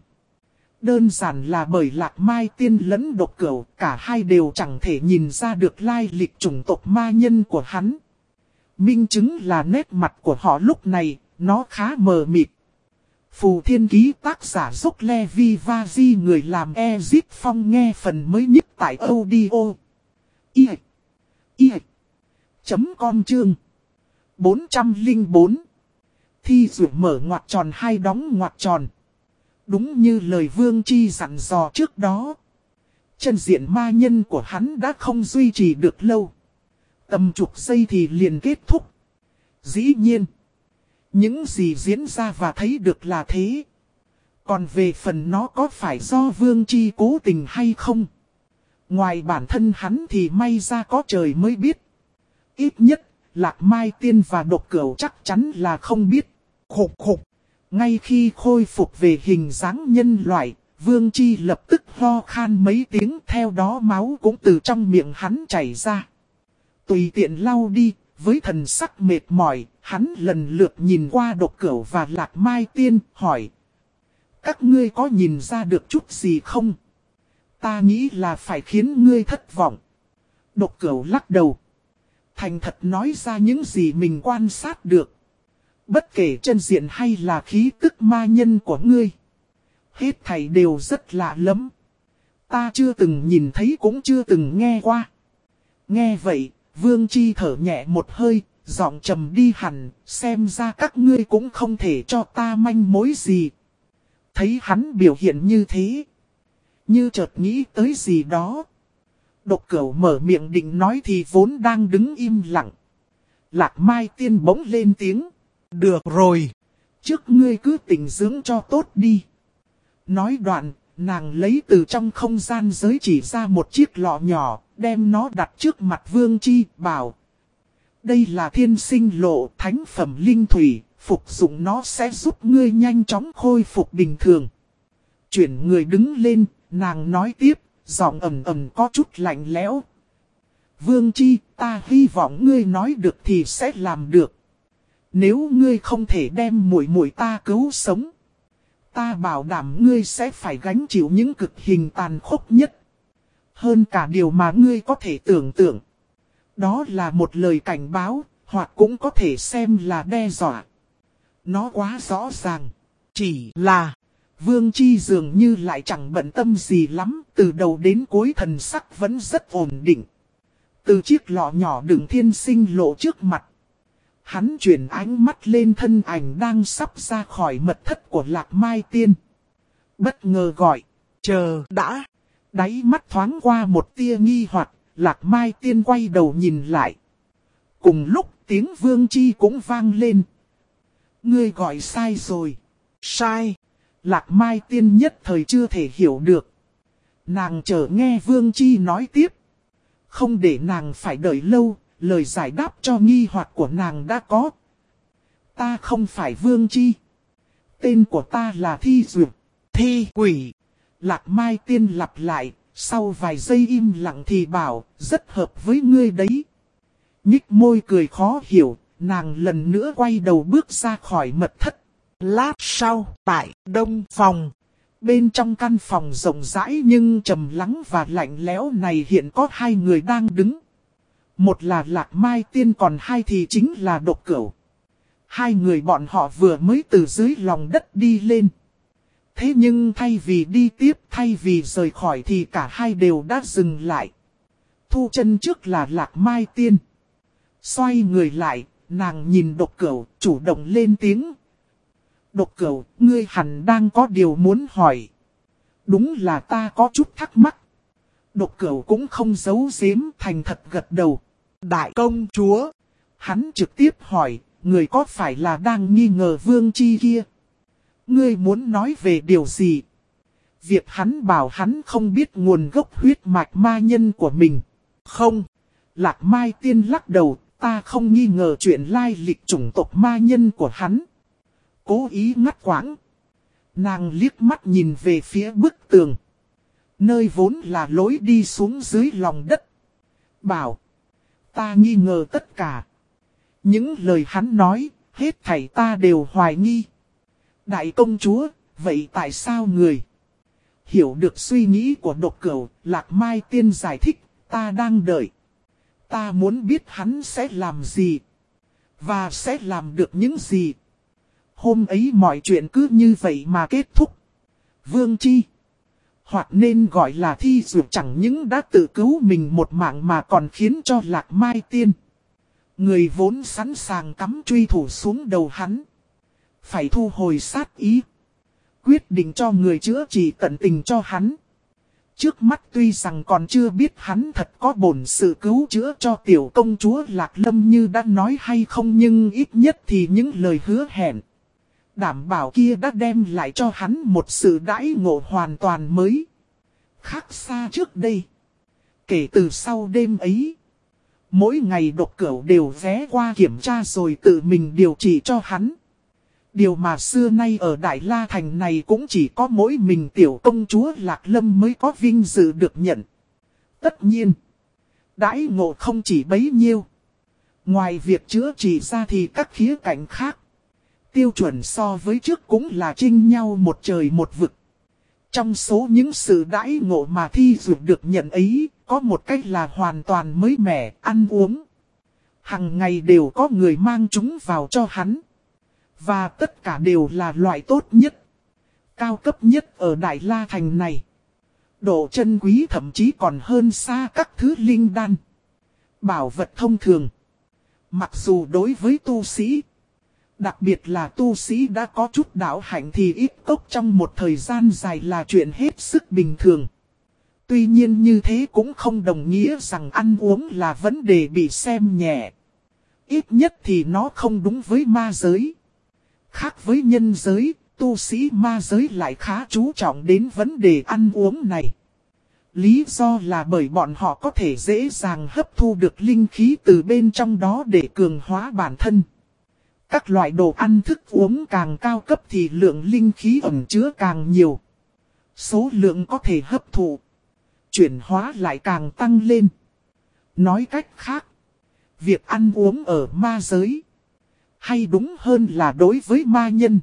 Đơn giản là bởi Lạc Mai Tiên lẫn Độc Cửu, cả hai đều chẳng thể nhìn ra được lai lịch chủng tộc ma nhân của hắn. Minh chứng là nét mặt của họ lúc này, nó khá mờ mịt. Phù Thiên Ký tác giả Dốc Le Vi Va Di người làm Ezip Phong nghe phần mới nhất tại audio. I I chấm com chương. bốn trăm lẻ bốn. Thi dụ mở ngoặc tròn hai đóng ngoặc tròn. Đúng như lời Vương Chi dặn dò trước đó. Chân diện ma nhân của hắn đã không duy trì được lâu. Tầm chục giây thì liền kết thúc. Dĩ nhiên, những gì diễn ra và thấy được là thế. Còn về phần nó có phải do Vương Chi cố tình hay không? Ngoài bản thân hắn thì may ra có trời mới biết. Ít nhất, Lạc Mai Tiên và Độc Cửu chắc chắn là không biết. Khục khục. Ngay khi khôi phục về hình dáng nhân loại, Vương Chi lập tức ho khan mấy tiếng, theo đó máu cũng từ trong miệng hắn chảy ra. Tùy tiện lau đi, với thần sắc mệt mỏi, hắn lần lượt nhìn qua Độc Cửu và Lạc Mai Tiên, hỏi. Các ngươi có nhìn ra được chút gì không? Ta nghĩ là phải khiến ngươi thất vọng. Độc Cửu lắc đầu. Thành thật nói ra những gì mình quan sát được. Bất kể chân diện hay là khí tức ma nhân của ngươi. Hết thảy đều rất lạ lắm. Ta chưa từng nhìn thấy cũng chưa từng nghe qua. Nghe vậy, Vương Chi thở nhẹ một hơi, giọng trầm đi hẳn, xem ra các ngươi cũng không thể cho ta manh mối gì. Thấy hắn biểu hiện như thế, như chợt nghĩ tới gì đó. Độc Cửu mở miệng định nói thì vốn đang đứng im lặng. Lạc Mai Tiên bỗng lên tiếng. Được rồi, trước ngươi cứ tỉnh dưỡng cho tốt đi. Nói đoạn, nàng lấy từ trong không gian giới chỉ ra một chiếc lọ nhỏ, đem nó đặt trước mặt Vương Chi, bảo. Đây là thiên sinh lộ thánh phẩm linh thủy, phục dụng nó sẽ giúp ngươi nhanh chóng khôi phục bình thường. Chuyển người đứng lên, nàng nói tiếp, giọng ầm ầm có chút lạnh lẽo. Vương Chi, ta hy vọng ngươi nói được thì sẽ làm được. Nếu ngươi không thể đem muội muội ta cứu sống, ta bảo đảm ngươi sẽ phải gánh chịu những cực hình tàn khốc nhất. Hơn cả điều mà ngươi có thể tưởng tượng. Đó là một lời cảnh báo, hoặc cũng có thể xem là đe dọa. Nó quá rõ ràng. Chỉ là, Vương Chi dường như lại chẳng bận tâm gì lắm, từ đầu đến cuối thần sắc vẫn rất ổn định. Từ chiếc lọ nhỏ đựng thiên sinh lộ trước mặt, hắn chuyển ánh mắt lên thân ảnh đang sắp ra khỏi mật thất của Lạc Mai Tiên. Bất ngờ gọi, chờ đã. Đáy mắt thoáng qua một tia nghi hoặc, Lạc Mai Tiên quay đầu nhìn lại. Cùng lúc tiếng Vương Chi cũng vang lên. Ngươi gọi sai rồi. Sai. Lạc Mai Tiên nhất thời chưa thể hiểu được. Nàng chờ nghe Vương Chi nói tiếp. Không để nàng phải đợi lâu, lời giải đáp cho nghi hoặc của nàng đã có. Ta không phải Vương Chi. Tên của ta là Thi Duyệt. Thi quỷ. Lạc Mai Tiên lặp lại, sau vài giây im lặng thì bảo, rất hợp với ngươi đấy. Nhích môi cười khó hiểu, nàng lần nữa quay đầu bước ra khỏi mật thất. Lát sau, tại đông phòng. Bên trong căn phòng rộng rãi nhưng trầm lắng và lạnh lẽo này hiện có hai người đang đứng. Một là Lạc Mai Tiên, còn hai thì chính là Độc Cửu. Hai người bọn họ vừa mới từ dưới lòng đất đi lên. Thế nhưng thay vì đi tiếp, thay vì rời khỏi thì cả hai đều đã dừng lại. Thu chân trước là Lạc Mai Tiên. Xoay người lại, nàng nhìn Độc Cửu, chủ động lên tiếng. Độc Cửu, ngươi hẳn đang có điều muốn hỏi. Đúng là ta có chút thắc mắc. Độc Cửu cũng không giấu giếm, thành thật gật đầu. Đại công chúa. Hắn trực tiếp hỏi, người có phải là đang nghi ngờ Vương Chi kia? Ngươi muốn nói về điều gì? Việc hắn bảo hắn không biết nguồn gốc huyết mạch ma nhân của mình. Không. Lạc Mai Tiên lắc đầu, ta không nghi ngờ chuyện lai lịch chủng tộc ma nhân của hắn. Cố ý ngắt quãng. Nàng liếc mắt nhìn về phía bức tường. Nơi vốn là lối đi xuống dưới lòng đất. Bảo. Ta nghi ngờ tất cả. Những lời hắn nói, hết thảy ta đều hoài nghi. Đại công chúa, vậy tại sao người? Hiểu được suy nghĩ của Độc Cửu, Lạc Mai Tiên giải thích, ta đang đợi. Ta muốn biết hắn sẽ làm gì. Và sẽ làm được những gì. Hôm ấy mọi chuyện cứ như vậy mà kết thúc. Vương Chi. Hoặc nên gọi là Thi Duyệt chẳng những đã tự cứu mình một mạng mà còn khiến cho Lạc Mai Tiên Người vốn sẵn sàng cắm truy thủ xuống đầu hắn. Phải thu hồi sát ý. Quyết định cho người chữa trị tận tình cho hắn. Trước mắt tuy rằng còn chưa biết hắn thật có bổn sự cứu chữa cho tiểu công chúa Lạc Lâm như đã nói hay không, nhưng ít nhất thì những lời hứa hẹn đảm bảo kia đã đem lại cho hắn một sự đãi ngộ hoàn toàn mới. Khác xa trước đây. Kể từ sau đêm ấy, mỗi ngày Độc Cửu đều ghé qua kiểm tra rồi tự mình điều trị cho hắn. Điều mà xưa nay ở Đại La Thành này cũng chỉ có mỗi mình tiểu công chúa Lạc Lâm mới có vinh dự được nhận. Tất nhiên, đãi ngộ không chỉ bấy nhiêu. Ngoài việc chữa trị ra thì các khía cạnh khác, tiêu chuẩn so với trước cũng là chênh nhau một trời một vực. Trong số những sự đãi ngộ mà Thi Dược được nhận ấy, có một cách là hoàn toàn mới mẻ, ăn uống. Hằng ngày đều có người mang chúng vào cho hắn. Và tất cả đều là loại tốt nhất, cao cấp nhất ở Đại La Thành này. Độ chân quý thậm chí còn hơn xa các thứ linh đan, bảo vật thông thường. Mặc dù đối với tu sĩ, đặc biệt là tu sĩ đã có chút đạo hạnh thì ít cốc trong một thời gian dài là chuyện hết sức bình thường. Tuy nhiên như thế cũng không đồng nghĩa rằng ăn uống là vấn đề bị xem nhẹ. Ít nhất thì nó không đúng với ma giới. Khác với nhân giới, tu sĩ ma giới lại khá chú trọng đến vấn đề ăn uống này. Lý do là bởi bọn họ có thể dễ dàng hấp thu được linh khí từ bên trong đó để cường hóa bản thân. Các loại đồ ăn thức uống càng cao cấp thì lượng linh khí ẩn chứa càng nhiều. Số lượng có thể hấp thụ, chuyển hóa lại càng tăng lên. Nói cách khác, việc ăn uống ở ma giới, hay đúng hơn là đối với ma nhân,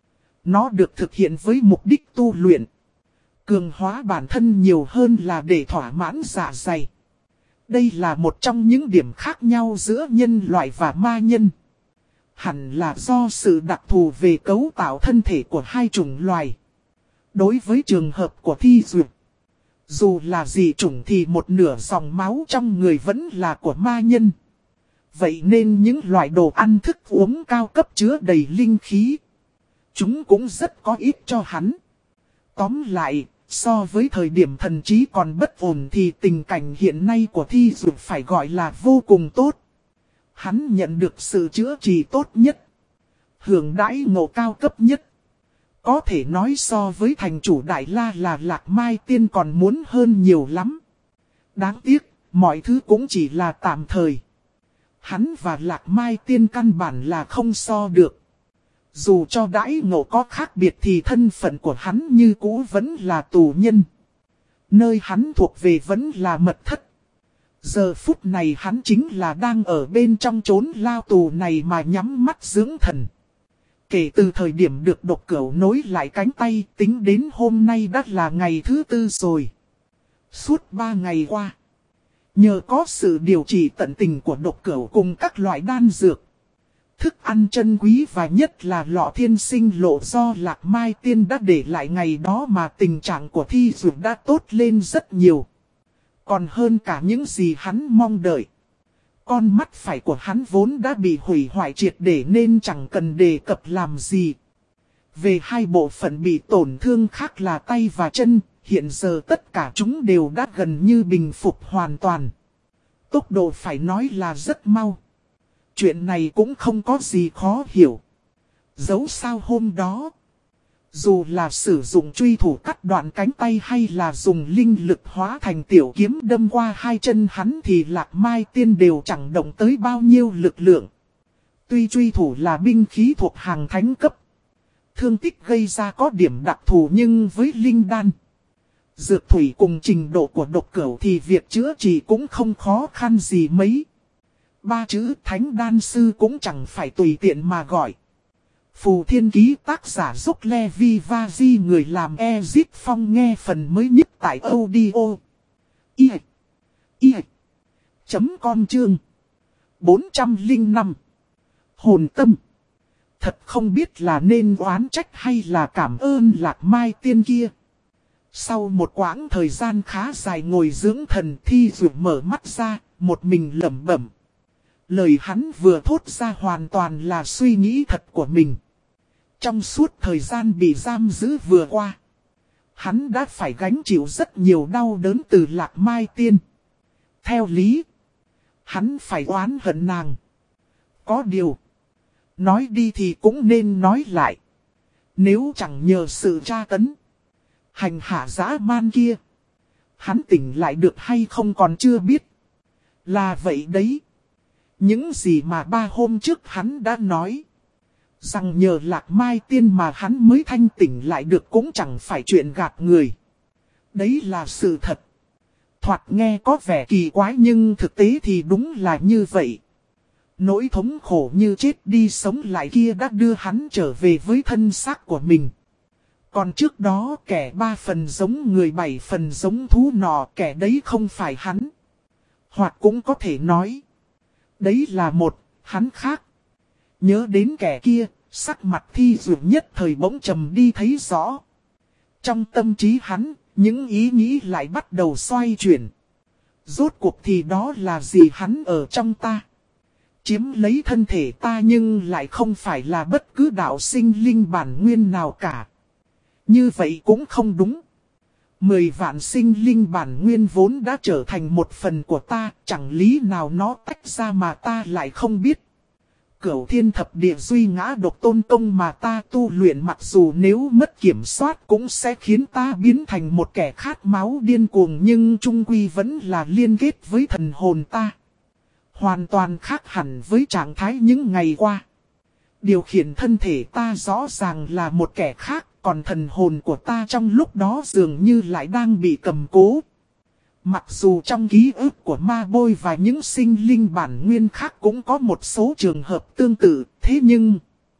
nó được thực hiện với mục đích tu luyện, cường hóa bản thân nhiều hơn là để thỏa mãn dạ dày. Đây là một trong những điểm khác nhau giữa nhân loại và ma nhân. Hẳn là do sự đặc thù về cấu tạo thân thể của hai chủng loài. Đối với trường hợp của Thi Dược, dù là dị chủng thì một nửa dòng máu trong người vẫn là của ma nhân. Vậy nên những loại đồ ăn thức uống cao cấp chứa đầy linh khí, chúng cũng rất có ích cho hắn. Tóm lại, so với thời điểm thần trí còn bất ổn thì tình cảnh hiện nay của Thi Dược phải gọi là vô cùng tốt. Hắn nhận được sự chữa trị tốt nhất, hưởng đãi ngộ cao cấp nhất. Có thể nói so với thành chủ Đại La là Lạc Mai Tiên còn muốn hơn nhiều lắm. Đáng tiếc, mọi thứ cũng chỉ là tạm thời. Hắn và Lạc Mai Tiên căn bản là không so được. Dù cho đãi ngộ có khác biệt thì thân phận của hắn như cũ vẫn là tù nhân. Nơi hắn thuộc về vẫn là mật thất. Giờ phút này hắn chính là đang ở bên trong chốn lao tù này mà nhắm mắt dưỡng thần. Kể từ thời điểm được Độc Cửu nối lại cánh tay, tính đến hôm nay đã là ngày thứ tư rồi. Suốt ba ngày qua, nhờ có sự điều trị tận tình của Độc Cửu cùng các loại đan dược, thức ăn chân quý và nhất là lọ thiên sinh lộ do Lạc Mai Tiên đã để lại ngày đó mà tình trạng của Thi Dược đã tốt lên rất nhiều. Còn hơn cả những gì hắn mong đợi. Con mắt phải của hắn vốn đã bị hủy hoại triệt để nên chẳng cần đề cập làm gì. Về hai bộ phận bị tổn thương khác là tay và chân, hiện giờ tất cả chúng đều đã gần như bình phục hoàn toàn. Tốc độ phải nói là rất mau. Chuyện này cũng không có gì khó hiểu. Dẫu sao hôm đó, dù là sử dụng truy thủ cắt đoạn cánh tay hay là dùng linh lực hóa thành tiểu kiếm đâm qua hai chân hắn thì Lạc Mai Tiên đều chẳng động tới bao nhiêu lực lượng. Tuy truy thủ là binh khí thuộc hàng thánh cấp, thương tích gây ra có điểm đặc thù nhưng với linh đan, dược thủy cùng trình độ của Độc Cửu thì việc chữa trị cũng không khó khăn gì mấy. Ba chữ thánh đan sư cũng chẳng phải tùy tiện mà gọi. Phù Thiên Ký tác giả Dốc Levi Vazi người làm Ezip Phong nghe phần mới nhất tại audio. I. I. Chấm com chương. bốn trăm lẻ năm. Hồn tâm. Thật không biết là nên oán trách hay là cảm ơn Lạc Mai Tiên kia. Sau một quãng thời gian khá dài ngồi dưỡng thần Thi Dược mở mắt ra, một mình lẩm bẩm. Lời hắn vừa thốt ra hoàn toàn là suy nghĩ thật của mình. Trong suốt thời gian bị giam giữ vừa qua, hắn đã phải gánh chịu rất nhiều đau đớn từ Lạc Mai Tiên. Theo lý, hắn phải oán hận nàng. Có điều, nói đi thì cũng nên nói lại. Nếu chẳng nhờ sự tra tấn, hành hạ dã man kia, hắn tỉnh lại được hay không còn chưa biết. Là vậy đấy. Những gì mà ba hôm trước hắn đã nói, rằng nhờ Lạc Mai Tiên mà hắn mới thanh tỉnh lại được cũng chẳng phải chuyện gạt người. Đấy là sự thật. Thoạt nghe có vẻ kỳ quái nhưng thực tế thì đúng là như vậy. Nỗi thống khổ như chết đi sống lại kia đã đưa hắn trở về với thân xác của mình. Còn trước đó kẻ ba phần giống người bảy phần giống thú nọ, kẻ đấy không phải hắn. Hoặc cũng có thể nói, đấy là một, hắn khác. Nhớ đến kẻ kia, sắc mặt Thi Dụ nhất thời bỗng trầm đi thấy rõ. Trong tâm trí hắn, những ý nghĩ lại bắt đầu xoay chuyển. Rốt cuộc thì đó là gì hắn ở trong ta? Chiếm lấy thân thể ta nhưng lại không phải là bất cứ đạo sinh linh bản nguyên nào cả. Như vậy cũng không đúng. Mười vạn sinh linh bản nguyên vốn đã trở thành một phần của ta, chẳng lý nào nó tách ra mà ta lại không biết. Cửu thiên thập địa duy ngã độc tôn công mà ta tu luyện mặc dù nếu mất kiểm soát cũng sẽ khiến ta biến thành một kẻ khát máu điên cuồng nhưng chung quy vẫn là liên kết với thần hồn ta. Hoàn toàn khác hẳn với trạng thái những ngày qua. Điều khiển thân thể ta rõ ràng là một kẻ khác, còn thần hồn của ta trong lúc đó dường như lại đang bị cầm cố. Mặc dù trong ký ức của ma bôi và những sinh linh bản nguyên khác cũng có một số trường hợp tương tự, thế nhưng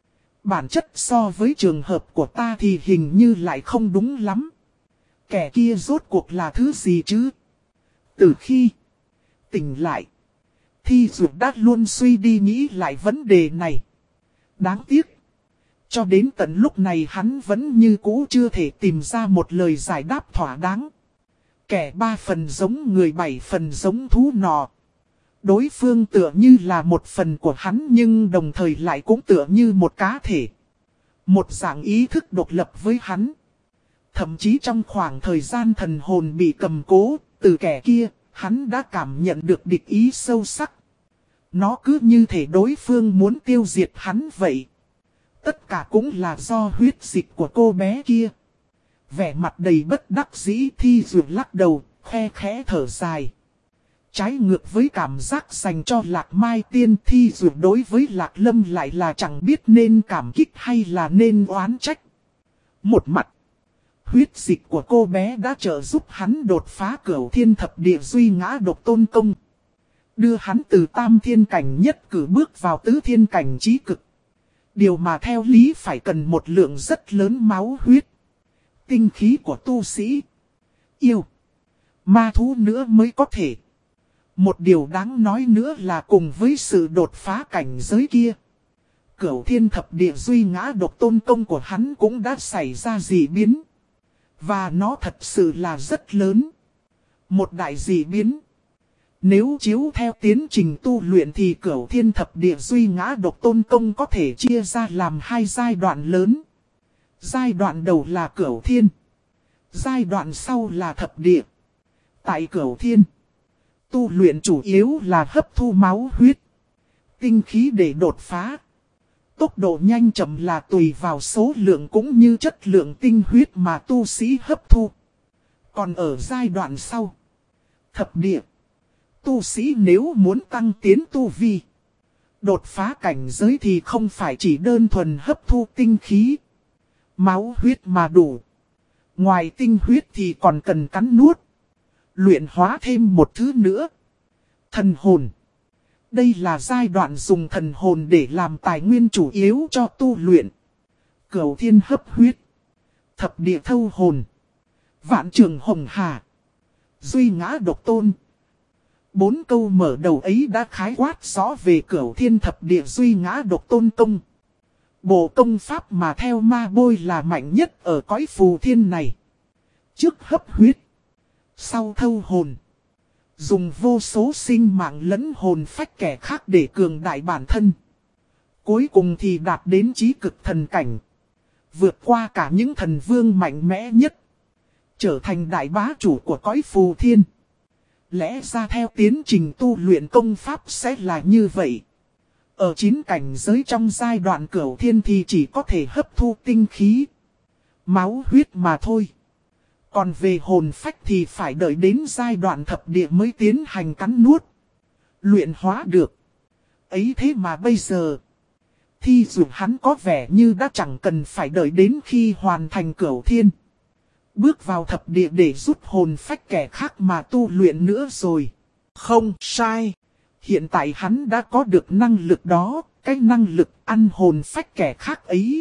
bản chất so với trường hợp của ta thì hình như lại không đúng lắm. Kẻ kia rốt cuộc là thứ gì chứ? Từ khi tỉnh lại, Thi Dụ đã luôn suy đi nghĩ lại vấn đề này. Đáng tiếc, cho đến tận lúc này hắn vẫn như cũ chưa thể tìm ra một lời giải đáp thỏa đáng. Kẻ ba phần giống người bảy phần giống thú nọ. Đối phương tựa như là một phần của hắn nhưng đồng thời lại cũng tựa như một cá thể. Một dạng ý thức độc lập với hắn. Thậm chí trong khoảng thời gian thần hồn bị cầm cố, từ kẻ kia, hắn đã cảm nhận được địch ý sâu sắc. Nó cứ như thể đối phương muốn tiêu diệt hắn vậy. Tất cả cũng là do huyết dịch của cô bé kia. Vẻ mặt đầy bất đắc dĩ Thi Dụ lắc đầu, khe khẽ thở dài. Trái ngược với cảm giác dành cho Lạc Mai Tiên, Thi Dụ đối với Lạc Lâm lại là chẳng biết nên cảm kích hay là nên oán trách. Một mặt, huyết dịch của cô bé đã trợ giúp hắn đột phá cửu thiên thập địa duy ngã độc tôn công. Đưa hắn từ tam thiên cảnh nhất cử bước vào tứ thiên cảnh chí cực. Điều mà theo lý phải cần một lượng rất lớn máu huyết, tinh khí của tu sĩ, yêu, ma thú nữa mới có thể. Một điều đáng nói nữa là cùng với sự đột phá cảnh giới kia, cửu thiên thập địa duy ngã độc tôn công của hắn cũng đã xảy ra dị biến. Và nó thật sự là rất lớn. Một đại dị biến. Nếu chiếu theo tiến trình tu luyện thì cửu thiên thập địa duy ngã độc tôn công có thể chia ra làm hai giai đoạn lớn. Giai đoạn đầu là cửu thiên. Giai đoạn sau là thập địa. Tại cửu thiên, tu luyện chủ yếu là hấp thu máu huyết, tinh khí để đột phá. Tốc độ nhanh chậm là tùy vào số lượng cũng như chất lượng tinh huyết mà tu sĩ hấp thu. Còn ở giai đoạn sau, thập địa, tu sĩ nếu muốn tăng tiến tu vi, đột phá cảnh giới thì không phải chỉ đơn thuần hấp thu tinh khí, máu huyết mà đủ. Ngoài tinh huyết thì còn cần cắn nuốt, luyện hóa thêm một thứ nữa, thần hồn. Đây là giai đoạn dùng thần hồn để làm tài nguyên chủ yếu cho tu luyện. Cửu thiên hấp huyết, thập địa thâu hồn, vạn trường hồng hà, duy ngã độc tôn. Bốn câu mở đầu ấy đã khái quát rõ về cửu thiên thập địa duy ngã độc tôn công. Bộ công pháp mà theo ma bôi là mạnh nhất ở cõi phù thiên này. Trước hấp huyết, sau thâu hồn, Dùng vô số sinh mạng lẫn hồn phách kẻ khác để cường đại bản thân. Cuối cùng thì đạt đến chí cực thần cảnh. Vượt qua cả những thần vương mạnh mẽ nhất. Trở thành đại bá chủ của cõi phù thiên. Lẽ ra theo tiến trình tu luyện công pháp sẽ là như vậy. Ở chín cảnh giới trong giai đoạn cửu thiên thì chỉ có thể hấp thu tinh khí, máu huyết mà thôi. Còn về hồn phách thì phải đợi đến giai đoạn thập địa mới tiến hành cắn nuốt, luyện hóa được. Ấy thế mà bây giờ, thì dù hắn có vẻ như đã chẳng cần phải đợi đến khi hoàn thành cửu thiên, bước vào thập địa để rút hồn phách kẻ khác mà tu luyện nữa rồi. Không sai. Hiện tại hắn đã có được năng lực đó, cái năng lực ăn hồn phách kẻ khác ấy.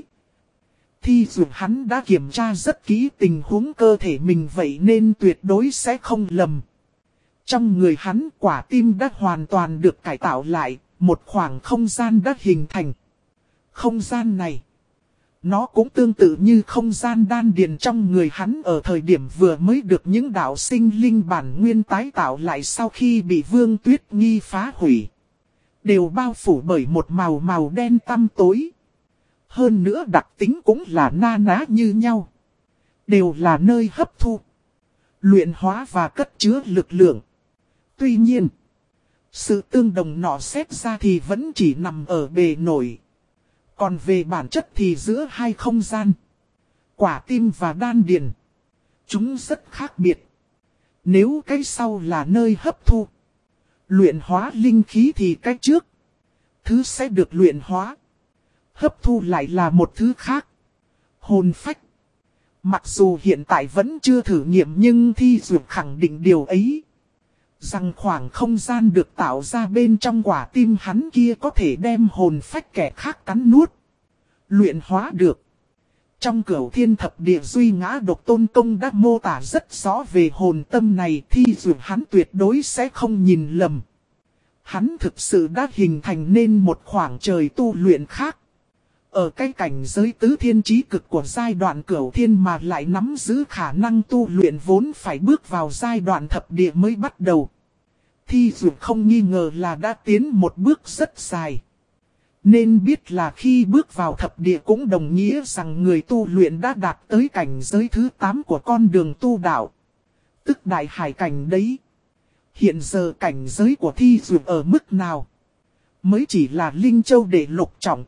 Thì dù hắn đã kiểm tra rất kỹ tình huống cơ thể mình vậy nên tuyệt đối sẽ không lầm. Trong người hắn, quả tim đã hoàn toàn được cải tạo lại, một khoảng không gian đã hình thành. Không gian này, nó cũng tương tự như không gian đan điền trong người hắn ở thời điểm vừa mới được những đạo sinh linh bản nguyên tái tạo lại sau khi bị Vương Tuyết Nghi phá hủy. Đều bao phủ bởi một màu màu đen tăm tối. Hơn nữa đặc tính cũng là na ná như nhau. Đều là nơi hấp thu, luyện hóa và cất chứa lực lượng. Tuy nhiên, sự tương đồng nọ xét ra thì vẫn chỉ nằm ở bề nổi. Còn về bản chất thì giữa hai không gian, quả tim và đan điền, chúng rất khác biệt. Nếu cái sau là nơi hấp thu, luyện hóa linh khí thì cái trước, thứ sẽ được luyện hóa, hấp thu lại là một thứ khác. Hồn phách. Mặc dù hiện tại vẫn chưa thử nghiệm nhưng Thi Dược khẳng định điều ấy. Rằng khoảng không gian được tạo ra bên trong quả tim hắn kia có thể đem hồn phách kẻ khác cắn nuốt, luyện hóa được. Trong Cửu Thiên Thập Địa Duy Ngã Độc Tôn Công đã mô tả rất rõ về hồn tâm này, Thi Dược hắn tuyệt đối sẽ không nhìn lầm. Hắn thực sự đã hình thành nên một khoảng trời tu luyện khác. Ở cái cảnh giới tứ thiên chí cực của giai đoạn Cửu Thiên mà lại nắm giữ khả năng tu luyện vốn phải bước vào giai đoạn thập địa mới bắt đầu. Thi Dược không nghi ngờ là đã tiến một bước rất dài. Nên biết là khi bước vào thập địa cũng đồng nghĩa rằng người tu luyện đã đạt tới cảnh giới thứ tám của con đường tu đạo. Tức đại hải cảnh đấy. Hiện giờ cảnh giới của Thi Dược ở mức nào? Mới chỉ là Linh Châu đệ lục trọng.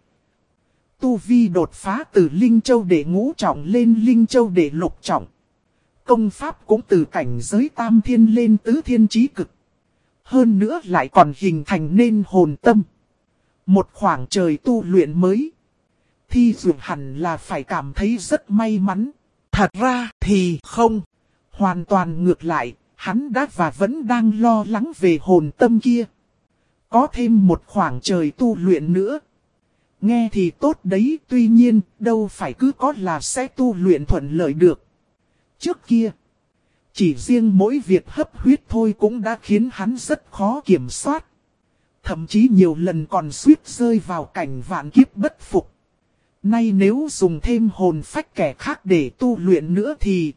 Tu vi đột phá từ Linh Châu đệ ngũ trọng lên Linh Châu đệ lục trọng. Công pháp cũng từ cảnh giới tam thiên lên tứ thiên chí cực. Hơn nữa lại còn hình thành nên hồn tâm. Một khoảng trời tu luyện mới. Thi Dược hẳn là phải cảm thấy rất may mắn. Thật ra thì không. Hoàn toàn ngược lại, hắn đã và vẫn đang lo lắng về hồn tâm kia. Có thêm một khoảng trời tu luyện nữa. Nghe thì tốt đấy, tuy nhiên đâu phải cứ có là sẽ tu luyện thuận lợi được. Trước kia, chỉ riêng mỗi việc hấp huyết thôi cũng đã khiến hắn rất khó kiểm soát. Thậm chí nhiều lần còn suýt rơi vào cảnh vạn kiếp bất phục. Nay nếu dùng thêm hồn phách kẻ khác để tu luyện nữa thì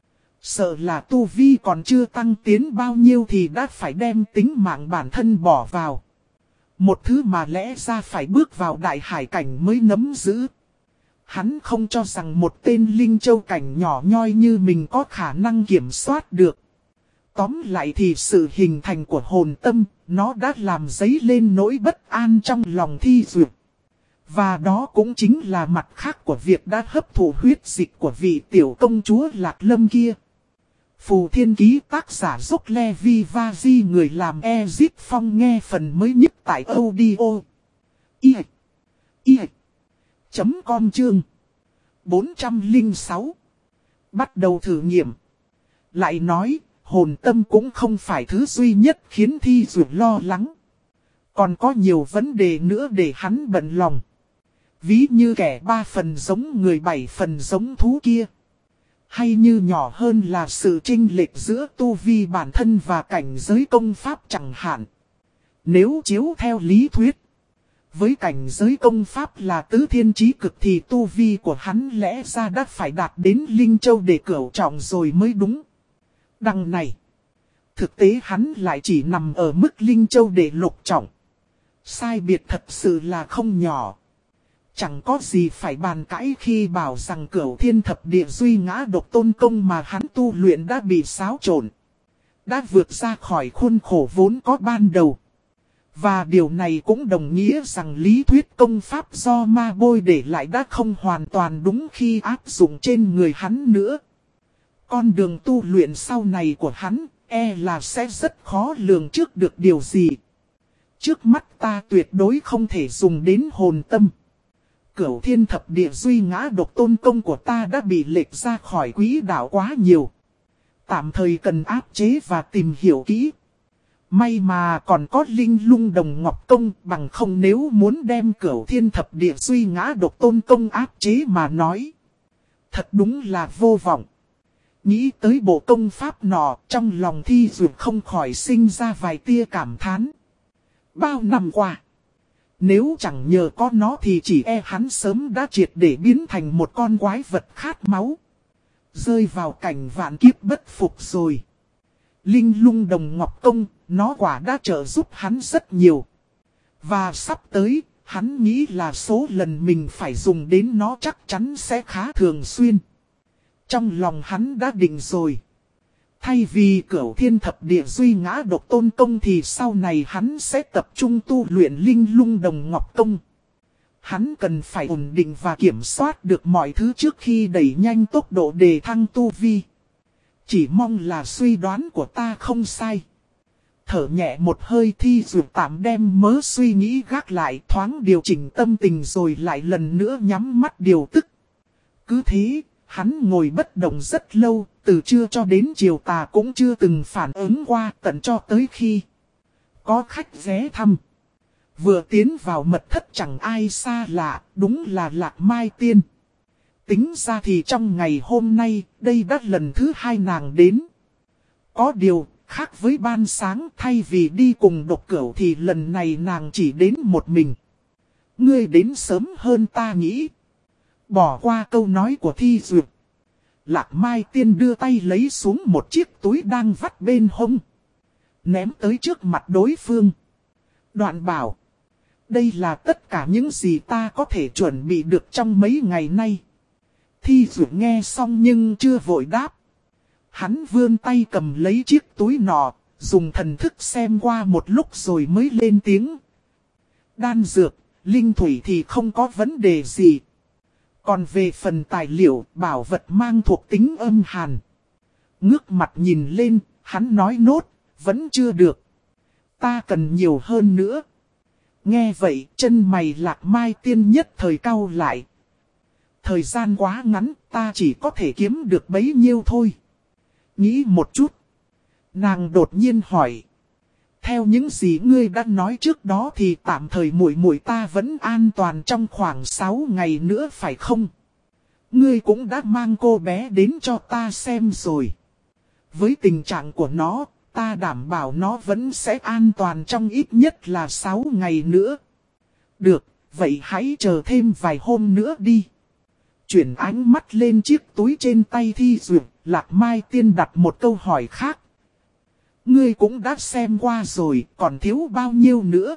sợ là tu vi còn chưa tăng tiến bao nhiêu thì đã phải đem tính mạng bản thân bỏ vào. Một thứ mà lẽ ra phải bước vào đại hải cảnh mới nắm giữ. Hắn không cho rằng một tên Linh Châu cảnh nhỏ nhoi như mình có khả năng kiểm soát được. Tóm lại thì sự hình thành của hồn tâm, nó đã làm dấy lên nỗi bất an trong lòng Thi Dược. Và đó cũng chính là mặt khác của việc đã hấp thụ huyết dịch của vị tiểu công chúa Lạc Lâm kia. Phù Thiên Ký tác giả Dốc Le Vi Va Di người làm Ezip Phong nghe phần mới nhất tại audio. I I chấm com chương bốn trăm lẻ sáu. Bắt đầu thử nghiệm. Lại nói, hồn tâm cũng không phải thứ duy nhất khiến Thi Dược lo lắng. Còn có nhiều vấn đề nữa để hắn bận lòng. Ví như kẻ ba phần giống người bảy phần giống thú kia. Hay như nhỏ hơn là sự chênh lệch giữa tu vi bản thân và cảnh giới công pháp chẳng hạn. Nếu chiếu theo lý thuyết, với cảnh giới công pháp là tứ thiên chí cực thì tu vi của hắn lẽ ra đã phải đạt đến Linh Châu để cửu trọng rồi mới đúng. Đằng này, Thực tế hắn lại chỉ nằm ở mức Linh Châu để lục trọng. Sai biệt thật sự là không nhỏ. Chẳng có gì phải bàn cãi khi bảo rằng Cửu Thiên Thập Địa Duy Ngã Độc Tôn Công mà hắn tu luyện đã bị xáo trộn. Đã vượt ra khỏi khuôn khổ vốn có ban đầu. Và điều này cũng đồng nghĩa rằng lý thuyết công pháp do ma bôi để lại đã không hoàn toàn đúng khi áp dụng trên người hắn nữa. Con đường tu luyện sau này của hắn, e là sẽ rất khó lường trước được điều gì. Trước mắt ta tuyệt đối không thể dùng đến hồn tâm. Cửu Thiên Thập Địa Duy Ngã Độc Tôn Công của ta đã bị lệch ra khỏi quỹ đạo quá nhiều. Tạm thời cần áp chế và tìm hiểu kỹ. May mà còn có Linh Lung Đồng Ngọc Công, bằng không nếu muốn đem Cửu Thiên Thập Địa Duy Ngã Độc Tôn Công áp chế mà nói. Thật đúng là vô vọng. Nghĩ tới bộ công pháp nọ, trong lòng Thi Duyệt không khỏi sinh ra vài tia cảm thán. Bao năm qua, nếu chẳng nhờ có nó thì chỉ e hắn sớm đã triệt để biến thành một con quái vật khát máu. Rơi vào cảnh vạn kiếp bất phục rồi. Linh Lung Đồng Ngọc Công, nó quả đã trợ giúp hắn rất nhiều. Và sắp tới, hắn nghĩ là số lần mình phải dùng đến nó chắc chắn sẽ khá thường xuyên. Trong lòng hắn đã định rồi. Thay vì Cửu Thiên Thập Địa Duy Ngã Độc Tôn Công thì sau này hắn sẽ tập trung tu luyện Linh Lung Đồng Ngọc Công. Hắn cần phải ổn định và kiểm soát được mọi thứ trước khi đẩy nhanh tốc độ đề thăng tu vi. Chỉ mong là suy đoán của ta không sai. Thở nhẹ một hơi Thi Duyệt tạm đem mớ suy nghĩ gác lại, thoáng điều chỉnh tâm tình rồi lại lần nữa nhắm mắt điều tức. Cứ thế, hắn ngồi bất động rất lâu, từ trưa cho đến chiều tà cũng chưa từng phản ứng qua, tận cho tới khi có khách ghé thăm. Vừa tiến vào mật thất chẳng ai xa lạ, đúng là Lạc Mai Tiên. Tính ra thì trong ngày hôm nay, đây đã lần thứ hai nàng đến. Có điều, khác với ban sáng, thay vì đi cùng Độc Cửu thì lần này nàng chỉ đến một mình. Ngươi đến sớm hơn ta nghĩ. Bỏ qua câu nói của Thi Duyệt, Lạc Mai Tiên đưa tay lấy xuống một chiếc túi đang vắt bên hông, ném tới trước mặt đối phương. Đoạn bảo, đây là tất cả những gì ta có thể chuẩn bị được trong mấy ngày nay. Thi Duyệt nghe xong nhưng chưa vội đáp. Hắn vươn tay cầm lấy chiếc túi nọ, dùng thần thức xem qua một lúc rồi mới lên tiếng. Đan dược, linh thủy thì không có vấn đề gì. Còn về phần tài liệu, bảo vật mang thuộc tính âm hàn. Ngước mặt nhìn lên, hắn nói nốt, vẫn chưa được. Ta cần nhiều hơn nữa. Nghe vậy, chân mày Lạc Mai Tiên nhất thời cau lại. Thời gian quá ngắn, ta chỉ có thể kiếm được bấy nhiêu thôi. Nghĩ một chút. Nàng đột nhiên hỏi. Theo những gì ngươi đã nói trước đó thì tạm thời muội muội ta vẫn an toàn trong khoảng sáu ngày nữa phải không? Ngươi cũng đã mang cô bé đến cho ta xem rồi. Với tình trạng của nó, ta đảm bảo nó vẫn sẽ an toàn trong ít nhất là sáu ngày nữa. Được, vậy hãy chờ thêm vài hôm nữa đi. Chuyển ánh mắt lên chiếc túi trên tay Thi Duyệt, Lạc Mai Tiên đặt một câu hỏi khác. Ngươi cũng đã xem qua rồi, còn thiếu bao nhiêu nữa?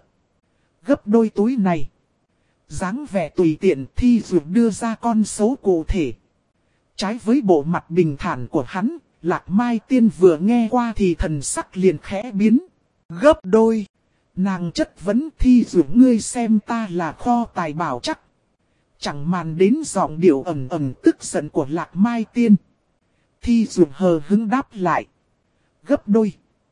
Gấp đôi túi này. Dáng vẻ tùy tiện Thi Duyệt đưa ra con số cụ thể. Trái với bộ mặt bình thản của hắn, Lạc Mai Tiên vừa nghe qua thì thần sắc liền khẽ biến. Gấp đôi. Nàng chất vấn Thi Duyệt, ngươi xem ta là kho tài bảo chắc. Chẳng màn đến giọng điệu ẩm ẩm tức giận của Lạc Mai Tiên. Thi Duyệt hờ hứng đáp lại. Gấp đôi.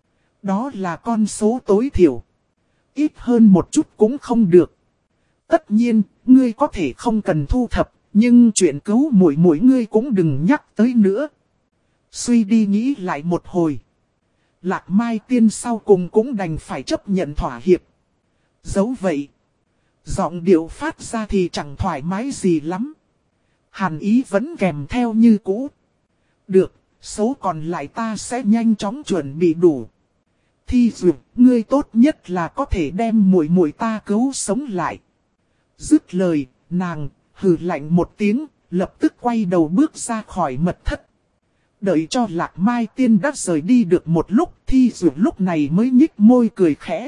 Đó là con số tối thiểu. Ít hơn một chút cũng không được. Tất nhiên, ngươi có thể không cần thu thập, nhưng chuyện cứu muội muội ngươi cũng đừng nhắc tới nữa. Suy đi nghĩ lại một hồi. Lạc Mai Tiên sau cùng cũng đành phải chấp nhận thỏa hiệp. Dẫu vậy, giọng điệu phát ra thì chẳng thoải mái gì lắm. Hàn ý vẫn kèm theo như cũ. Được, số còn lại ta sẽ nhanh chóng chuẩn bị đủ. Thi Duyệt, ngươi tốt nhất là có thể đem muội muội ta cứu sống lại. Dứt lời, nàng hừ lạnh một tiếng, lập tức quay đầu bước ra khỏi mật thất. Đợi cho Lạc Mai Tiên đã rời đi được một lúc, Thi Dụ lúc này mới nhích môi cười khẽ.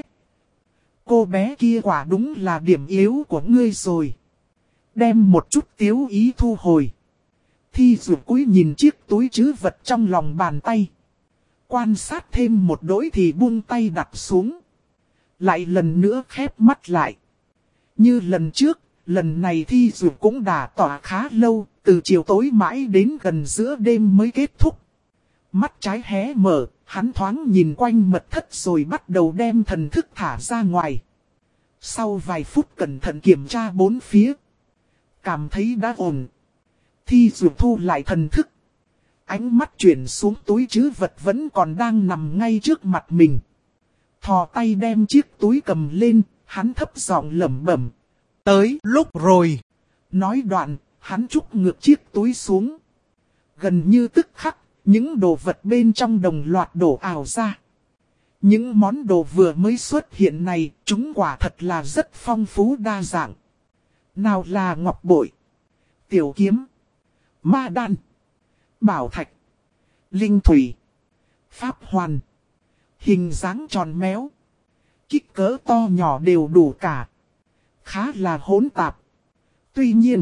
Cô bé kia quả đúng là điểm yếu của ngươi rồi. Đem một chút tiếu ý thu hồi. Thi Dụ cúi nhìn chiếc túi trữ vật trong lòng bàn tay. Quan sát thêm một đỗi thì buông tay đặt xuống. Lại lần nữa khép mắt lại. Như lần trước, lần này Thi Dụ cũng đã tỏa khá lâu, từ chiều tối mãi đến gần giữa đêm mới kết thúc. Mắt trái hé mở, hắn thoáng nhìn quanh mật thất rồi bắt đầu đem thần thức thả ra ngoài. Sau vài phút cẩn thận kiểm tra bốn phía. Cảm thấy đã ổn. Thi Dụ thu lại thần thức. Ánh mắt chuyển xuống túi trữ vật vẫn còn đang nằm ngay trước mặt mình. Thò tay đem chiếc túi cầm lên, hắn thấp giọng lẩm bẩm. Tới lúc rồi. Nói đoạn, hắn trúc ngược chiếc túi xuống. Gần như tức khắc, những đồ vật bên trong đồng loạt đổ ảo ra. Những món đồ vừa mới xuất hiện này, chúng quả thật là rất phong phú đa dạng. Nào là ngọc bội, tiểu kiếm, ma đan, bảo thạch, linh thủy, pháp hoàn, hình dáng tròn méo, kích cỡ to nhỏ đều đủ cả. Khá là hỗn tạp. Tuy nhiên,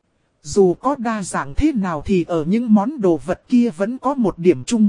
dù có đa dạng thế nào thì ở những món đồ vật kia vẫn có một điểm chung.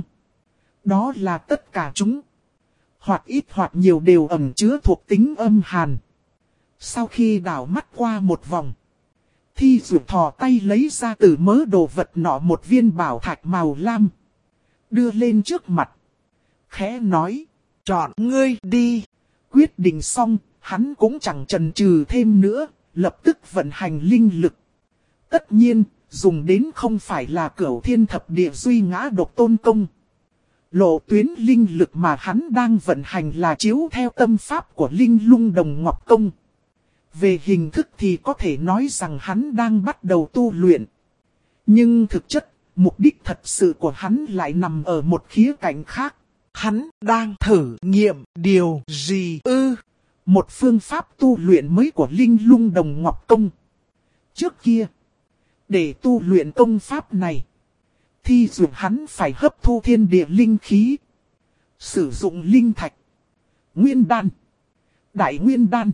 Đó là tất cả chúng, hoặc ít hoặc nhiều đều ẩn chứa thuộc tính âm hàn. Sau khi đảo mắt qua một vòng, Thi Dụ thò tay lấy ra từ mớ đồ vật nọ một viên bảo thạch màu lam. Đưa lên trước mặt. Khẽ nói, chọn ngươi đi. Quyết định xong, hắn cũng chẳng chần chừ thêm nữa, lập tức vận hành linh lực. Tất nhiên, dùng đến không phải là Cửu Thiên Thập Địa Duy Ngã Độc Tôn Công. Lộ tuyến linh lực mà hắn đang vận hành là chiếu theo tâm pháp của Linh Lung Đồng Ngọc Công. Về hình thức thì có thể nói rằng hắn đang bắt đầu tu luyện. Nhưng thực chất, mục đích thật sự của hắn lại nằm ở một khía cạnh khác. Hắn đang thử nghiệm điều gì ư? Một phương pháp tu luyện mới của Linh Lung Đồng Ngọc Công. Trước kia, để tu luyện công pháp này, Thi Dụ hắn phải hấp thu thiên địa linh khí, sử dụng linh thạch, nguyên đan, đại nguyên đan,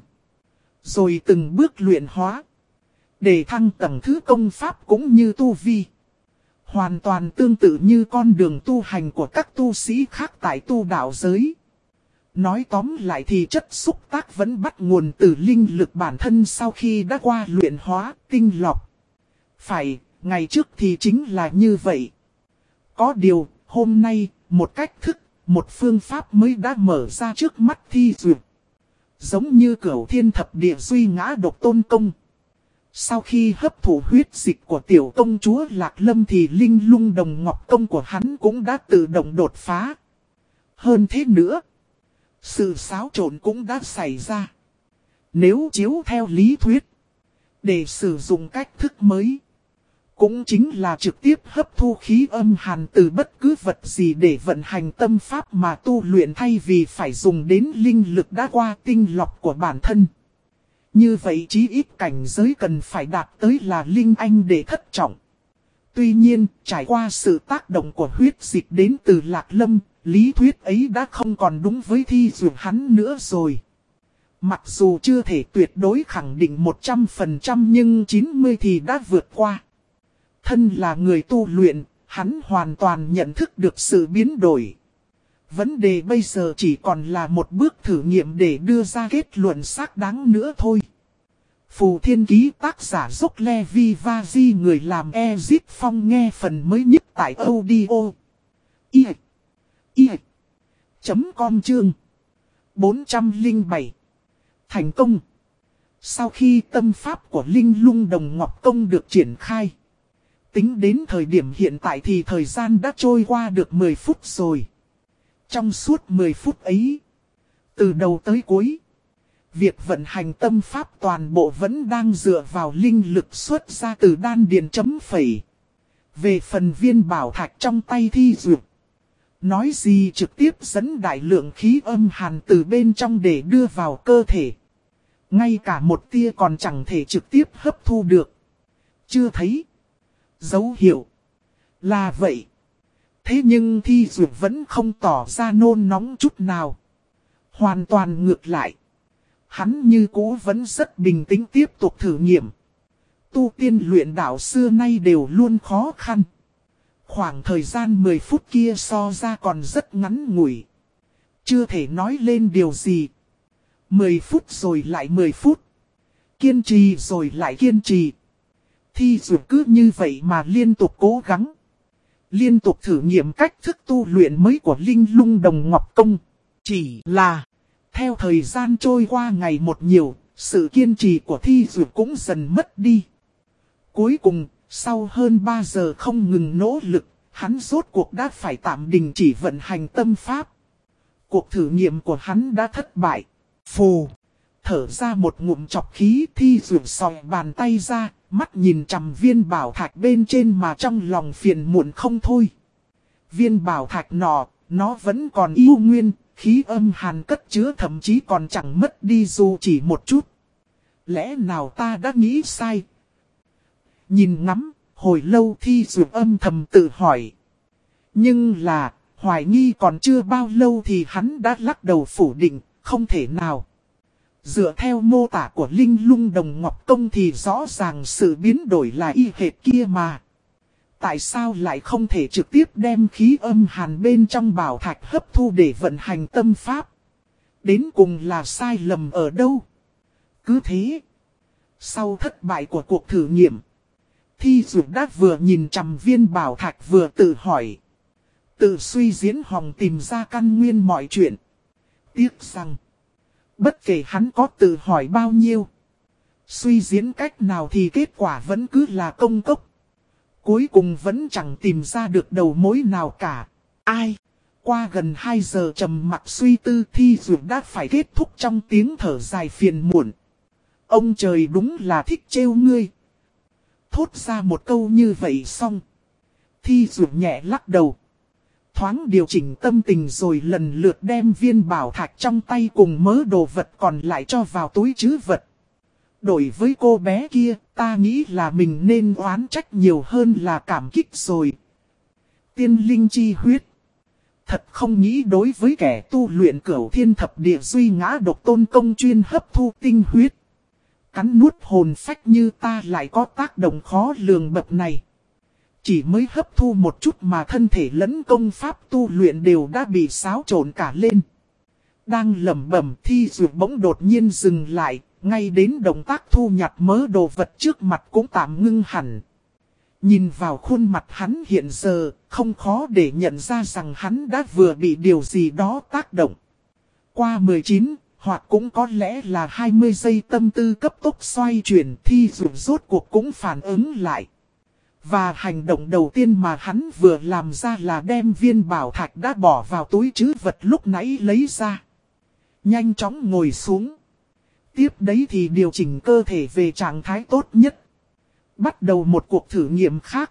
rồi từng bước luyện hóa, để thăng tầng thứ công pháp cũng như tu vi. Hoàn toàn tương tự như con đường tu hành của các tu sĩ khác tại tu đạo giới. Nói tóm lại thì chất xúc tác vẫn bắt nguồn từ linh lực bản thân sau khi đã qua luyện hóa, tinh lọc. Phải, ngày trước thì chính là như vậy. Có điều, hôm nay, một cách thức, một phương pháp mới đã mở ra trước mắt Thi Dụ. Giống như Cửu Thiên Thập Địa Duy Ngã Độc Tôn Công. Sau khi hấp thụ huyết dịch của tiểu công chúa Lạc Lâm thì Linh Lung Đồng Ngọc Công của hắn cũng đã tự động đột phá. Hơn thế nữa, sự xáo trộn cũng đã xảy ra. Nếu chiếu theo lý thuyết, để sử dụng cách thức mới, cũng chính là trực tiếp hấp thu khí âm hàn từ bất cứ vật gì để vận hành tâm pháp mà tu luyện thay vì phải dùng đến linh lực đã qua tinh lọc của bản thân. Như vậy chí ít cảnh giới cần phải đạt tới là linh anh để thất trọng. Tuy nhiên, trải qua sự tác động của huyết dịch đến từ Lạc Lâm, lý thuyết ấy đã không còn đúng với Thi Dụ hắn nữa rồi. Mặc dù chưa thể tuyệt đối khẳng định một trăm phần trăm nhưng chín mươi thì đã vượt qua. Thân là người tu luyện, hắn hoàn toàn nhận thức được sự biến đổi. Vấn đề bây giờ chỉ còn là một bước thử nghiệm để đưa ra kết luận xác đáng nữa thôi. Phù Thiên Ký tác giả Dốc Levi Vazi người làm Ezip Phong nghe phần mới nhất tại audio. I I chấm com chương bốn trăm lẻ bảy. Thành công. Sau khi tâm pháp của Linh Lung Đồng Ngọc Công được triển khai, tính đến thời điểm hiện tại thì thời gian đã trôi qua được mười phút rồi. Trong suốt mười phút ấy, từ đầu tới cuối, việc vận hành tâm pháp toàn bộ vẫn đang dựa vào linh lực xuất ra từ đan điền chấm phẩy. Về phần viên bảo thạch trong tay Thi Dụ, nói gì trực tiếp dẫn đại lượng khí âm hàn từ bên trong để đưa vào cơ thể. Ngay cả một tia còn chẳng thể trực tiếp hấp thu được. Chưa thấy dấu hiệu. Là vậy. Thế nhưng Thi Dược vẫn không tỏ ra nôn nóng chút nào. Hoàn toàn ngược lại. Hắn như cũ vẫn rất bình tĩnh tiếp tục thử nghiệm. Tu tiên luyện đạo xưa nay đều luôn khó khăn. Khoảng thời gian mười phút kia so ra còn rất ngắn ngủi. Chưa thể nói lên điều gì. mười phút rồi lại mười phút. Kiên trì rồi lại kiên trì. Thi Dược cứ như vậy mà liên tục cố gắng. Liên tục thử nghiệm cách thức tu luyện mới của Linh Lung Đồng Ngọc Công. Chỉ là, theo thời gian trôi qua ngày một nhiều, sự kiên trì của Thi Dược cũng dần mất đi. Cuối cùng, sau hơn ba giờ không ngừng nỗ lực, hắn rốt cuộc đã phải tạm đình chỉ vận hành tâm pháp. Cuộc thử nghiệm của hắn đã thất bại. Phù, thở ra một ngụm chọc khí, Thi Dược sòi bàn tay ra, mắt nhìn chằm viên bảo thạch bên trên mà trong lòng phiền muộn không thôi. Viên bảo thạch nọ, nó vẫn còn yêu nguyên, khí âm hàn cất chứa thậm chí còn chẳng mất đi dù chỉ một chút. Lẽ nào ta đã nghĩ sai? Nhìn ngắm, hồi lâu Thi Dược âm thầm tự hỏi. Nhưng là, hoài nghi còn chưa bao lâu thì hắn đã lắc đầu phủ định, không thể nào. Dựa theo mô tả của Linh Lung Đồng Ngọc Công thì rõ ràng sự biến đổi là y hệt kia mà. Tại sao lại không thể trực tiếp đem khí âm hàn bên trong bảo thạch hấp thu để vận hành tâm pháp? Đến cùng là sai lầm ở đâu? Cứ thế, sau thất bại của cuộc thử nghiệm, Thi Dược đã vừa nhìn chằm viên bảo thạch vừa tự hỏi. Tự suy diễn hòng tìm ra căn nguyên mọi chuyện. Tiếc rằng, bất kể hắn có tự hỏi bao nhiêu, suy diễn cách nào thì kết quả vẫn cứ là công cốc. Cuối cùng vẫn chẳng tìm ra được đầu mối nào cả. Ai? Qua gần hai giờ trầm mặc suy tư, Thi Dược đã phải kết thúc trong tiếng thở dài phiền muộn. Ông trời đúng là thích trêu ngươi. Thốt ra một câu như vậy xong, Thi Dược nhẹ lắc đầu. Thoáng điều chỉnh tâm tình rồi lần lượt đem viên bảo thạch trong tay cùng mớ đồ vật còn lại cho vào túi trữ vật. Đối với cô bé kia, ta nghĩ là mình nên oán trách nhiều hơn là cảm kích rồi. Tiên linh chi huyết. Thật không nghĩ đối với kẻ tu luyện cửu thiên thập địa duy ngã độc tôn công chuyên hấp thu tinh huyết. Cắn nuốt hồn phách như ta lại có tác động khó lường bậc này. Chỉ mới hấp thu một chút mà thân thể lẫn công pháp tu luyện đều đã bị xáo trộn cả lên. Đang lẩm bẩm, Thi Dược bỗng đột nhiên dừng lại, ngay đến động tác thu nhặt mớ đồ vật trước mặt cũng tạm ngưng hẳn. Nhìn vào khuôn mặt hắn hiện giờ, không khó để nhận ra rằng hắn đã vừa bị điều gì đó tác động. Qua mười chín, hoặc cũng có lẽ là hai mươi giây tâm tư cấp tốc xoay chuyển, Thi Dược rốt cuộc cũng phản ứng lại. Và hành động đầu tiên mà hắn vừa làm ra là đem viên bảo thạch đã bỏ vào túi trữ vật lúc nãy lấy ra. Nhanh chóng ngồi xuống. Tiếp đấy thì điều chỉnh cơ thể về trạng thái tốt nhất. Bắt đầu một cuộc thử nghiệm khác.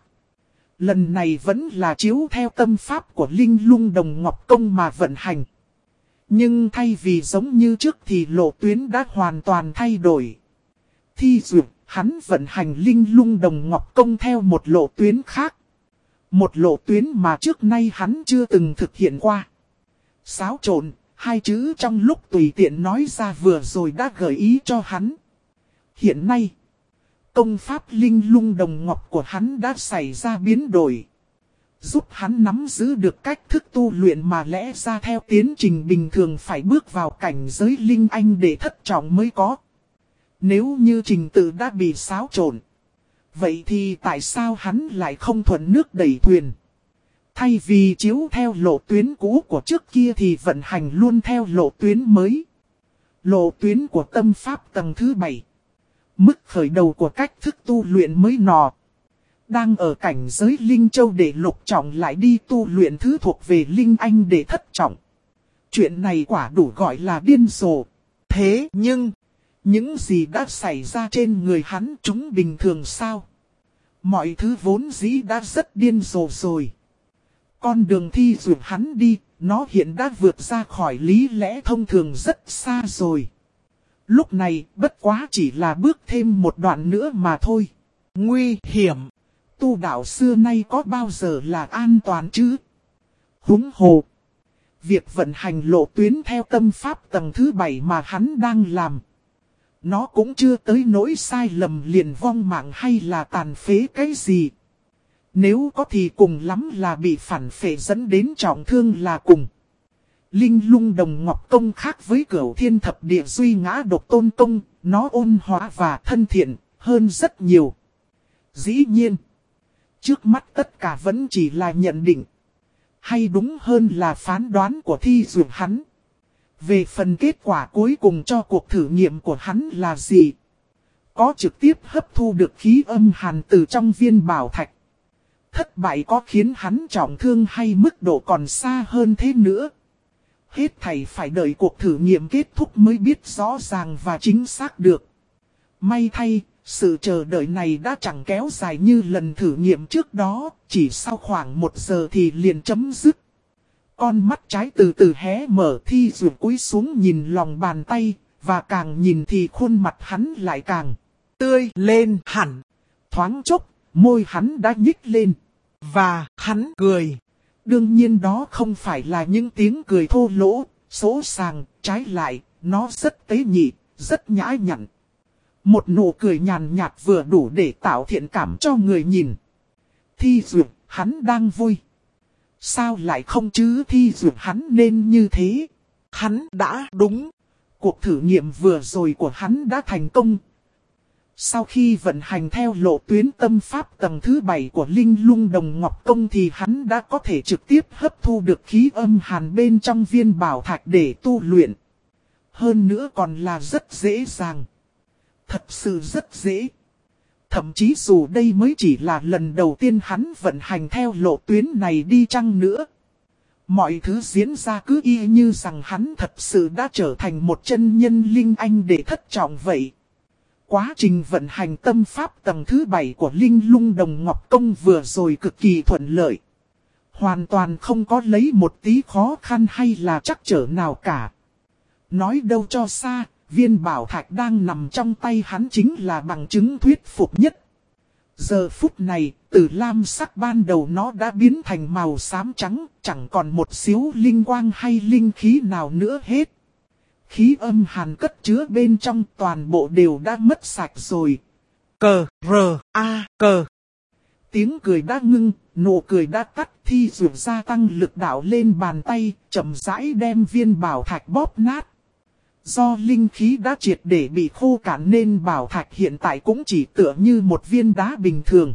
Lần này vẫn là chiếu theo tâm pháp của Linh Lung Đồng Ngọc Công mà vận hành. Nhưng thay vì giống như trước thì lộ tuyến đã hoàn toàn thay đổi. Thi Dược, hắn vận hành Linh Lung Đồng Ngọc Công theo một lộ tuyến khác. Một lộ tuyến mà trước nay hắn chưa từng thực hiện qua. Xáo trộn, hai chữ trong lúc tùy tiện nói ra vừa rồi đã gợi ý cho hắn. Hiện nay, công pháp Linh Lung Đồng Ngọc của hắn đã xảy ra biến đổi. Giúp hắn nắm giữ được cách thức tu luyện mà lẽ ra theo tiến trình bình thường phải bước vào cảnh giới Linh Anh để thất trọng mới có. Nếu như trình tự đã bị xáo trộn, vậy thì tại sao hắn lại không thuận nước đẩy thuyền? Thay vì chiếu theo lộ tuyến cũ của trước kia thì vận hành luôn theo lộ tuyến mới. Lộ tuyến của tâm pháp tầng thứ bảy. Mức khởi đầu của cách thức tu luyện mới nọ. Đang ở cảnh giới Linh Châu để lục trọng lại đi tu luyện thứ thuộc về Linh Anh để thất trọng. Chuyện này quả đủ gọi là điên rồ. Thế nhưng, những gì đã xảy ra trên người hắn chúng bình thường sao? Mọi thứ vốn dĩ đã rất điên rồ rồi. Con đường Thi Dược hắn đi, nó hiện đã vượt ra khỏi lý lẽ thông thường rất xa rồi. Lúc này, bất quá chỉ là bước thêm một đoạn nữa mà thôi. Nguy hiểm! Tu đạo xưa nay có bao giờ là an toàn chứ? Huống hồ. Việc vận hành lộ tuyến theo tâm pháp tầng thứ bảy mà hắn đang làm. Nó cũng chưa tới nỗi sai lầm liền vong mạng hay là tàn phế cái gì. Nếu có thì cùng lắm là bị phản phệ dẫn đến trọng thương là cùng. Linh Lung Đồng Ngọc Công khác với Cửu Thiên Thập Địa Duy Ngã Độc Tôn Công, nó ôn hòa và thân thiện hơn rất nhiều. Dĩ nhiên, trước mắt tất cả vẫn chỉ là nhận định, hay đúng hơn là phán đoán của Thi Dược hắn. Về phần kết quả cuối cùng cho cuộc thử nghiệm của hắn là gì? Có trực tiếp hấp thu được khí âm hàn từ trong viên bảo thạch. Thất bại có khiến hắn trọng thương hay mức độ còn xa hơn thế nữa? Hết thảy phải đợi cuộc thử nghiệm kết thúc mới biết rõ ràng và chính xác được. May thay, sự chờ đợi này đã chẳng kéo dài như lần thử nghiệm trước đó, chỉ sau khoảng một giờ thì liền chấm dứt. Con mắt trái từ từ hé mở, Thi Dược cúi xuống nhìn lòng bàn tay, và càng nhìn thì khuôn mặt hắn lại càng tươi lên hẳn. Thoáng chốc, môi hắn đã nhích lên, và hắn cười. Đương nhiên đó không phải là những tiếng cười thô lỗ, sỗ sàng, trái lại, nó rất tế nhị, rất nhã nhặn. Một nụ cười nhàn nhạt vừa đủ để tạo thiện cảm cho người nhìn. Thi Dược, hắn đang vui. Sao lại không chứ? Thi Dược hắn nên như thế. Hắn đã đúng. Cuộc thử nghiệm vừa rồi của hắn đã thành công. Sau khi vận hành theo lộ tuyến tâm pháp tầng thứ bảy của Linh Lung Đồng Ngọc Công thì hắn đã có thể trực tiếp hấp thu được khí âm hàn bên trong viên bảo thạch để tu luyện. Hơn nữa còn là rất dễ dàng. Thật sự rất dễ. Thậm chí dù đây mới chỉ là lần đầu tiên hắn vận hành theo lộ tuyến này đi chăng nữa. Mọi thứ diễn ra cứ y như rằng hắn thật sự đã trở thành một chân nhân linh anh để thất trọng vậy. Quá trình vận hành tâm pháp tầng thứ bảy của Linh Lung Đồng Ngọc Công vừa rồi cực kỳ thuận lợi. Hoàn toàn không có lấy một tí khó khăn hay là trắc trở nào cả. Nói đâu cho xa, viên bảo thạch đang nằm trong tay hắn chính là bằng chứng thuyết phục nhất. Giờ phút này, từ lam sắc ban đầu nó đã biến thành màu xám trắng, chẳng còn một xíu linh quang hay linh khí nào nữa hết. Khí âm hàn cất chứa bên trong toàn bộ đều đã mất sạch rồi. Cờ, rờ, a, cờ. Tiếng cười đã ngưng, nụ cười đã tắt. Thi Dược gia tăng lực đạo lên bàn tay, chậm rãi đem viên bảo thạch bóp nát. Do linh khí đã triệt để bị khô cạn nên bảo thạch hiện tại cũng chỉ tựa như một viên đá bình thường.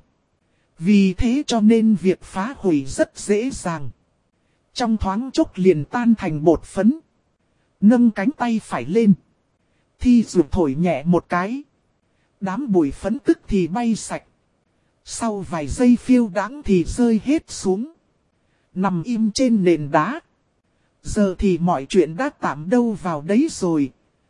Vì thế cho nên việc phá hủy rất dễ dàng. Trong thoáng chốc liền tan thành bột phấn. Nâng cánh tay phải lên. Thi Dược thổi nhẹ một cái. Đám bụi phấn tức thì bay sạch. Sau vài giây phiêu đãng thì rơi hết xuống. Nằm im trên nền đá. Giờ thì mọi chuyện đã tạm đâu vào đấy rồi.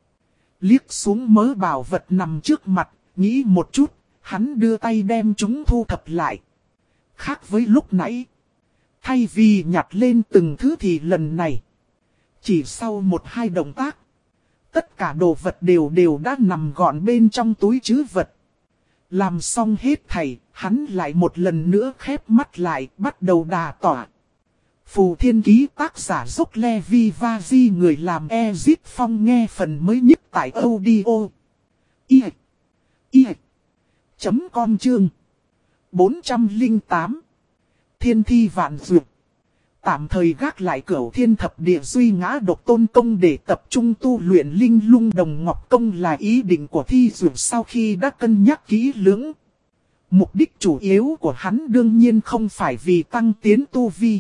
Liếc xuống mớ bảo vật nằm trước mặt, nghĩ một chút, hắn đưa tay đem chúng thu thập lại. Khác với lúc nãy. Thay vì nhặt lên từng thứ thì lần này. Chỉ sau một hai động tác. Tất cả đồ vật đều đều đã nằm gọn bên trong túi trữ vật. Làm xong hết thảy, hắn lại một lần nữa khép mắt lại, bắt đầu đà tỏa. Phù Thiên Ký tác giả Dốc Levi Vazi, người làm Ezit Phong, nghe phần mới nhất tại audio. I. I. Chấm com chương. bốn trăm lẻ tám. Thiên Thi Vạn Dược. Tạm thời gác lại Cửu Thiên Thập Địa Duy Ngã Độc Tôn Công để tập trung tu luyện Linh Lung Đồng Ngọc Công là ý định của Thi Dược sau khi đã cân nhắc kỹ lưỡng. Mục đích chủ yếu của hắn đương nhiên không phải vì tăng tiến tu vi.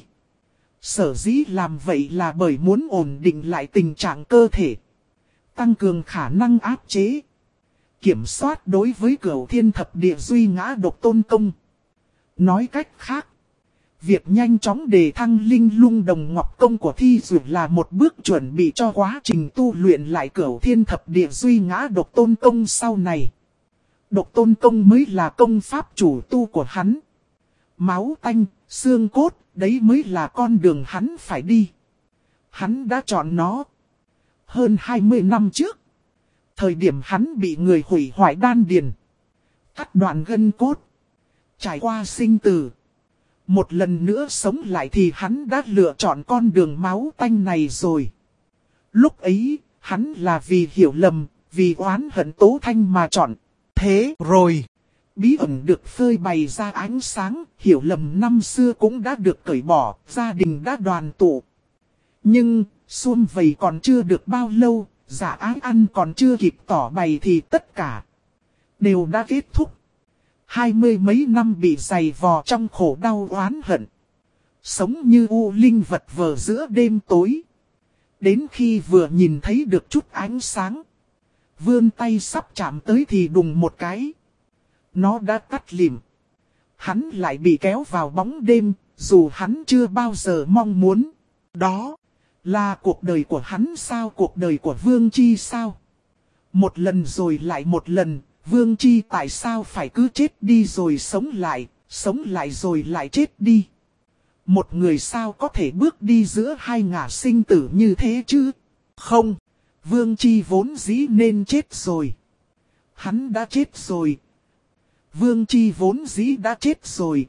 Sở dĩ làm vậy là bởi muốn ổn định lại tình trạng cơ thể. Tăng cường khả năng áp chế. Kiểm soát đối với Cửu Thiên Thập Địa Duy Ngã Độc Tôn Công. Nói cách khác. Việc nhanh chóng đề thăng Linh Lung Đồng Ngọc Công của Thi Dược là một bước chuẩn bị cho quá trình tu luyện lại Cửu Thiên Thập Địa Duy Ngã Độc Tôn Công sau này. Độc Tôn Công mới là công pháp chủ tu của hắn. Máu tanh, xương cốt, đấy mới là con đường hắn phải đi. Hắn đã chọn nó. Hơn hai mươi năm trước, thời điểm hắn bị người hủy hoại đan điền, cắt đoạn gân cốt, trải qua sinh tử. Một lần nữa sống lại thì hắn đã lựa chọn con đường máu tanh này rồi. Lúc ấy, hắn là vì hiểu lầm, vì oán hận Tố Thanh mà chọn. Thế rồi, bí ẩn được phơi bày ra ánh sáng, hiểu lầm năm xưa cũng đã được cởi bỏ, gia đình đã đoàn tụ. Nhưng, sum vầy còn chưa được bao lâu, giả ái ăn còn chưa kịp tỏ bày thì tất cả đều đã kết thúc. Hai mươi mấy năm bị dày vò trong khổ đau oán hận. Sống như u linh vật vờ giữa đêm tối. Đến khi vừa nhìn thấy được chút ánh sáng, vươn tay sắp chạm tới thì đùng một cái. Nó đã tắt lịm. Hắn lại bị kéo vào bóng đêm, dù hắn chưa bao giờ mong muốn. Đó là cuộc đời của hắn sao, cuộc đời của Vương Chi sao? Một lần rồi lại một lần, Vương Chi tại sao phải cứ chết đi rồi sống lại, sống lại rồi lại chết đi? Một người sao có thể bước đi giữa hai ngả sinh tử như thế chứ? Không, Vương Chi vốn dĩ nên chết rồi. Hắn đã chết rồi. Vương Chi vốn dĩ đã chết rồi.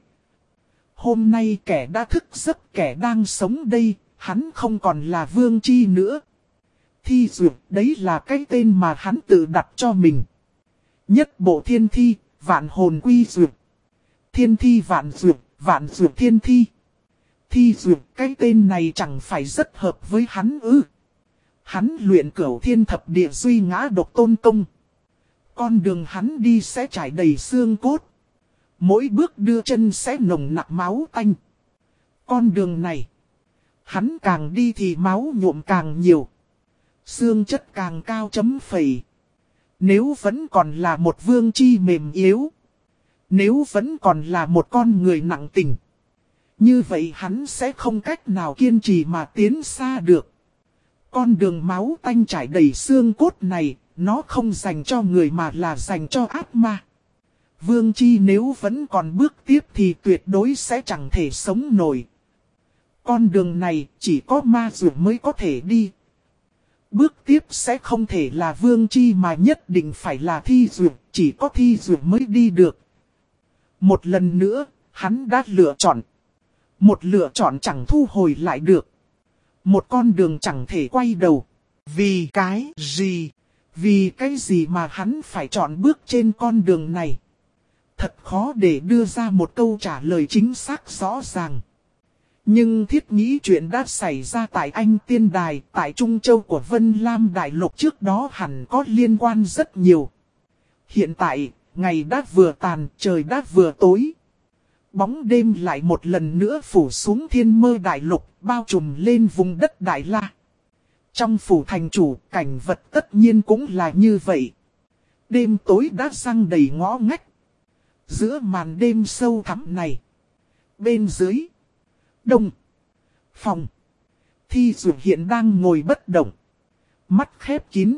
Hôm nay kẻ đã thức giấc, kẻ đang sống đây, hắn không còn là Vương Chi nữa. Thi Duyệt, đấy là cái tên mà hắn tự đặt cho mình. Nhất bộ thiên thi, vạn hồn quy duyệt. Thiên thi vạn duyệt, vạn duyệt thiên thi. Thi Duyệt, cái tên này chẳng phải rất hợp với hắn ư? Hắn luyện cửu thiên thập địa duy ngã độc tôn công. Con đường hắn đi sẽ trải đầy xương cốt. Mỗi bước đưa chân sẽ nồng nặc máu tanh. Con đường này, hắn càng đi thì máu nhuộm càng nhiều. Xương chất càng cao chấm phẩy. Nếu vẫn còn là một Vương Chi mềm yếu, nếu vẫn còn là một con người nặng tình, như vậy hắn sẽ không cách nào kiên trì mà tiến xa được. Con đường máu tanh trải đầy xương cốt này, nó không dành cho người mà là dành cho ác ma. Vương Chi nếu vẫn còn bước tiếp thì tuyệt đối sẽ chẳng thể sống nổi. Con đường này chỉ có ma dược mới có thể đi. Bước tiếp sẽ không thể là Vương Chi mà nhất định phải là Thi Duyệt, chỉ có Thi Duyệt mới đi được. Một lần nữa, hắn đã lựa chọn. Một lựa chọn chẳng thu hồi lại được. Một con đường chẳng thể quay đầu. Vì cái gì? Vì cái gì mà hắn phải chọn bước trên con đường này? Thật khó để đưa ra một câu trả lời chính xác rõ ràng. Nhưng thiết nghĩ chuyện đã xảy ra tại Anh Tiên Đài, tại Trung Châu của Vân Lam Đại Lục trước đó hẳn có liên quan rất nhiều. Hiện tại, ngày đã vừa tàn, trời đã vừa tối. Bóng đêm lại một lần nữa phủ xuống Thiên Mơ Đại Lục, bao trùm lên vùng đất Đại La. Trong phủ thành chủ, cảnh vật tất nhiên cũng là như vậy. Đêm tối đã răng đầy ngõ ngách. Giữa màn đêm sâu thẳm này, bên dưới đông phòng, Thi Duyệt hiện đang ngồi bất động, mắt khép kín,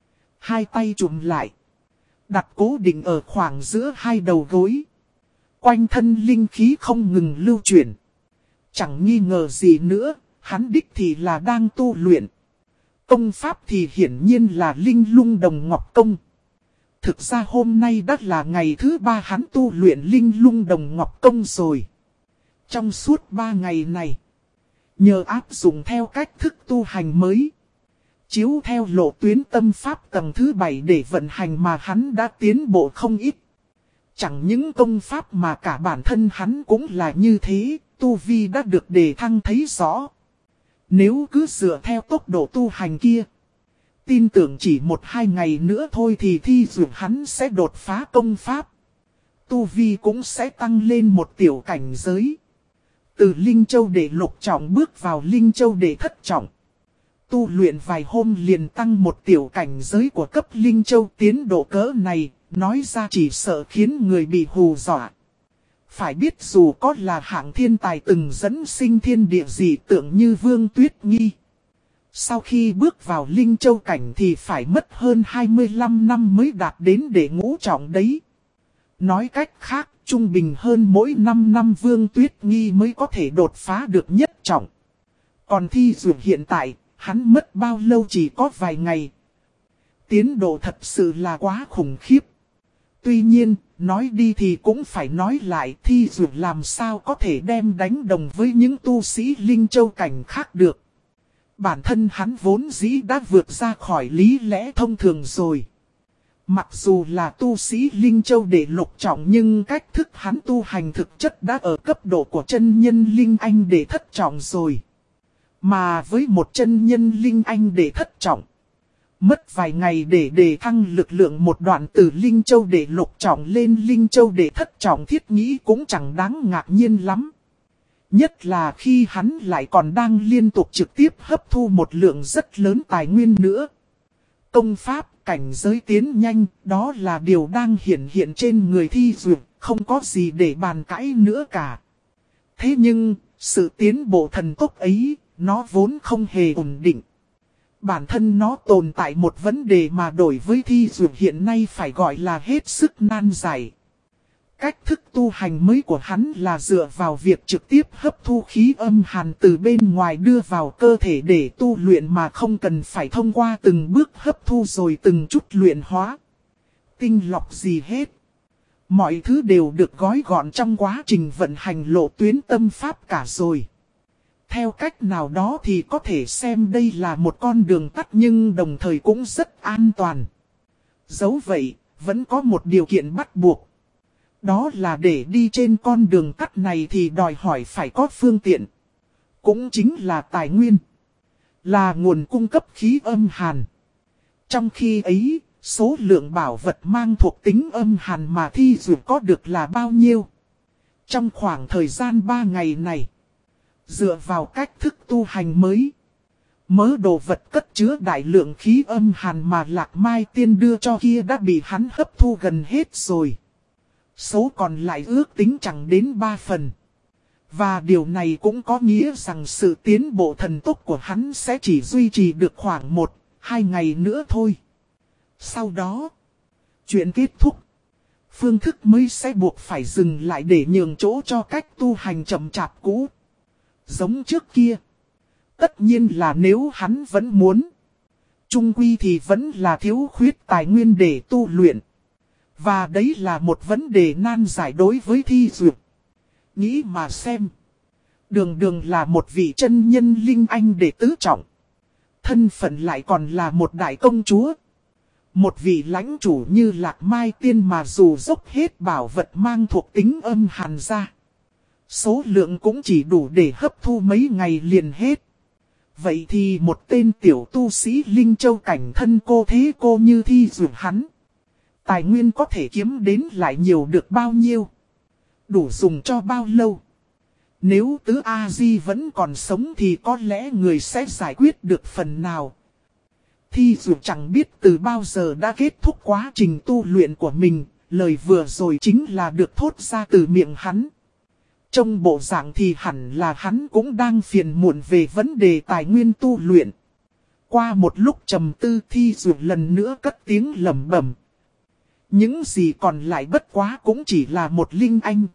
hai tay chụm lại, đặt cố định ở khoảng giữa hai đầu gối. Quanh thân linh khí không ngừng lưu chuyển. Chẳng nghi ngờ gì nữa, hắn đích thì là đang tu luyện. Công pháp thì hiển nhiên là Linh Lung Đồng Ngọc Công. Thực ra hôm nay đã là ngày thứ ba hắn tu luyện Linh Lung Đồng Ngọc Công rồi. Trong suốt ba ngày này, nhờ áp dụng theo cách thức tu hành mới, chiếu theo lộ tuyến tâm pháp tầng thứ bảy để vận hành mà hắn đã tiến bộ không ít. Chẳng những công pháp mà cả bản thân hắn cũng là như thế, tu vi đã được đề thăng thấy rõ. Nếu cứ dựa theo tốc độ tu hành kia, tin tưởng chỉ một hai ngày nữa thôi thì Thi Duyệt hắn sẽ đột phá công pháp. Tu vi cũng sẽ tăng lên một tiểu cảnh giới. Từ Linh Châu đệ lục trọng bước vào Linh Châu đệ thất trọng. Tu luyện vài hôm liền tăng một tiểu cảnh giới của cấp Linh Châu, tiến độ cỡ này, nói ra chỉ sợ khiến người bị hù dọa. Phải biết dù có là hạng thiên tài từng dẫn sinh thiên địa dị tượng như Vương Tuyết Nghi, sau khi bước vào Linh Châu cảnh thì phải mất hơn hai mươi lăm năm mới đạt đến đệ ngũ trọng đấy. Nói cách khác, trung bình hơn mỗi năm năm Vương Tuyết Nghi mới có thể đột phá được nhất trọng. Còn Thi Duyệt hiện tại, hắn mất bao lâu chỉ có vài ngày. Tiến độ thật sự là quá khủng khiếp. Tuy nhiên, nói đi thì cũng phải nói lại, Thi Dụ làm sao có thể đem đánh đồng với những tu sĩ Linh Châu cảnh khác được. Bản thân hắn vốn dĩ đã vượt ra khỏi lý lẽ thông thường rồi. Mặc dù là tu sĩ Linh Châu để lục trọng nhưng cách thức hắn tu hành thực chất đã ở cấp độ của chân nhân Linh Anh để thất trọng rồi. Mà với một chân nhân Linh Anh để thất trọng, mất vài ngày để đề thăng lực lượng một đoạn từ Linh Châu để lục trọng lên Linh Châu để thất trọng, thiết nghĩ cũng chẳng đáng ngạc nhiên lắm. Nhất là khi hắn lại còn đang liên tục trực tiếp hấp thu một lượng rất lớn tài nguyên nữa. Công pháp, cảnh giới tiến nhanh, đó là điều đang hiện hiện trên người Thi Dụ, không có gì để bàn cãi nữa cả. Thế nhưng, sự tiến bộ thần tốc ấy, nó vốn không hề ổn định. Bản thân nó tồn tại một vấn đề mà đổi với Thi Dụ hiện nay phải gọi là hết sức nan giải. Cách thức tu hành mới của hắn là dựa vào việc trực tiếp hấp thu khí âm hàn từ bên ngoài đưa vào cơ thể để tu luyện mà không cần phải thông qua từng bước hấp thu rồi từng chút luyện hóa. Tinh lọc gì hết. Mọi thứ đều được gói gọn trong quá trình vận hành lộ tuyến tâm pháp cả rồi. Theo cách nào đó thì có thể xem đây là một con đường tắt nhưng đồng thời cũng rất an toàn. Dẫu vậy, vẫn có một điều kiện bắt buộc. Đó là để đi trên con đường tắt này thì đòi hỏi phải có phương tiện. Cũng chính là tài nguyên. Là nguồn cung cấp khí âm hàn. Trong khi ấy, số lượng bảo vật mang thuộc tính âm hàn mà Thi Dụ có được là bao nhiêu? Trong khoảng thời gian ba ngày này, dựa vào cách thức tu hành mới, mớ đồ vật cất chứa đại lượng khí âm hàn mà Lạc Mai Tiên đưa cho kia đã bị hắn hấp thu gần hết rồi. Số còn lại ước tính chẳng đến ba phần. Và điều này cũng có nghĩa rằng sự tiến bộ thần tốc của hắn sẽ chỉ duy trì được khoảng một, hai ngày nữa thôi. Sau đó, chuyện kết thúc. Phương thức mới sẽ buộc phải dừng lại để nhường chỗ cho cách tu hành chậm chạp cũ. Giống trước kia. Tất nhiên là nếu hắn vẫn muốn. Chung quy thì vẫn là thiếu khuyết tài nguyên để tu luyện. Và đấy là một vấn đề nan giải đối với Thi Dụ. Nghĩ mà xem. Đường đường là một vị chân nhân Linh Anh đệ tứ trọng. Thân phận lại còn là một đại công chúa. Một vị lãnh chủ như Lạc Mai Tiên mà dù dốc hết bảo vật mang thuộc tính âm hàn ra. Số lượng cũng chỉ đủ để hấp thu mấy ngày liền hết. Vậy thì một tên tiểu tu sĩ Linh Châu cảnh thân cô thế cô như Thi Dụ hắn. Tài nguyên có thể kiếm đến lại nhiều được bao nhiêu? Đủ dùng cho bao lâu? Nếu Tứ A-di vẫn còn sống thì có lẽ người sẽ giải quyết được phần nào. Thi Dụ chẳng biết từ bao giờ đã kết thúc quá trình tu luyện của mình, lời vừa rồi chính là được thốt ra từ miệng hắn. Trong bộ dạng thì hẳn là hắn cũng đang phiền muộn về vấn đề tài nguyên tu luyện. Qua một lúc trầm tư Thi Dụ lần nữa cất tiếng lẩm bẩm. Những gì còn lại bất quá cũng chỉ là một linh anh.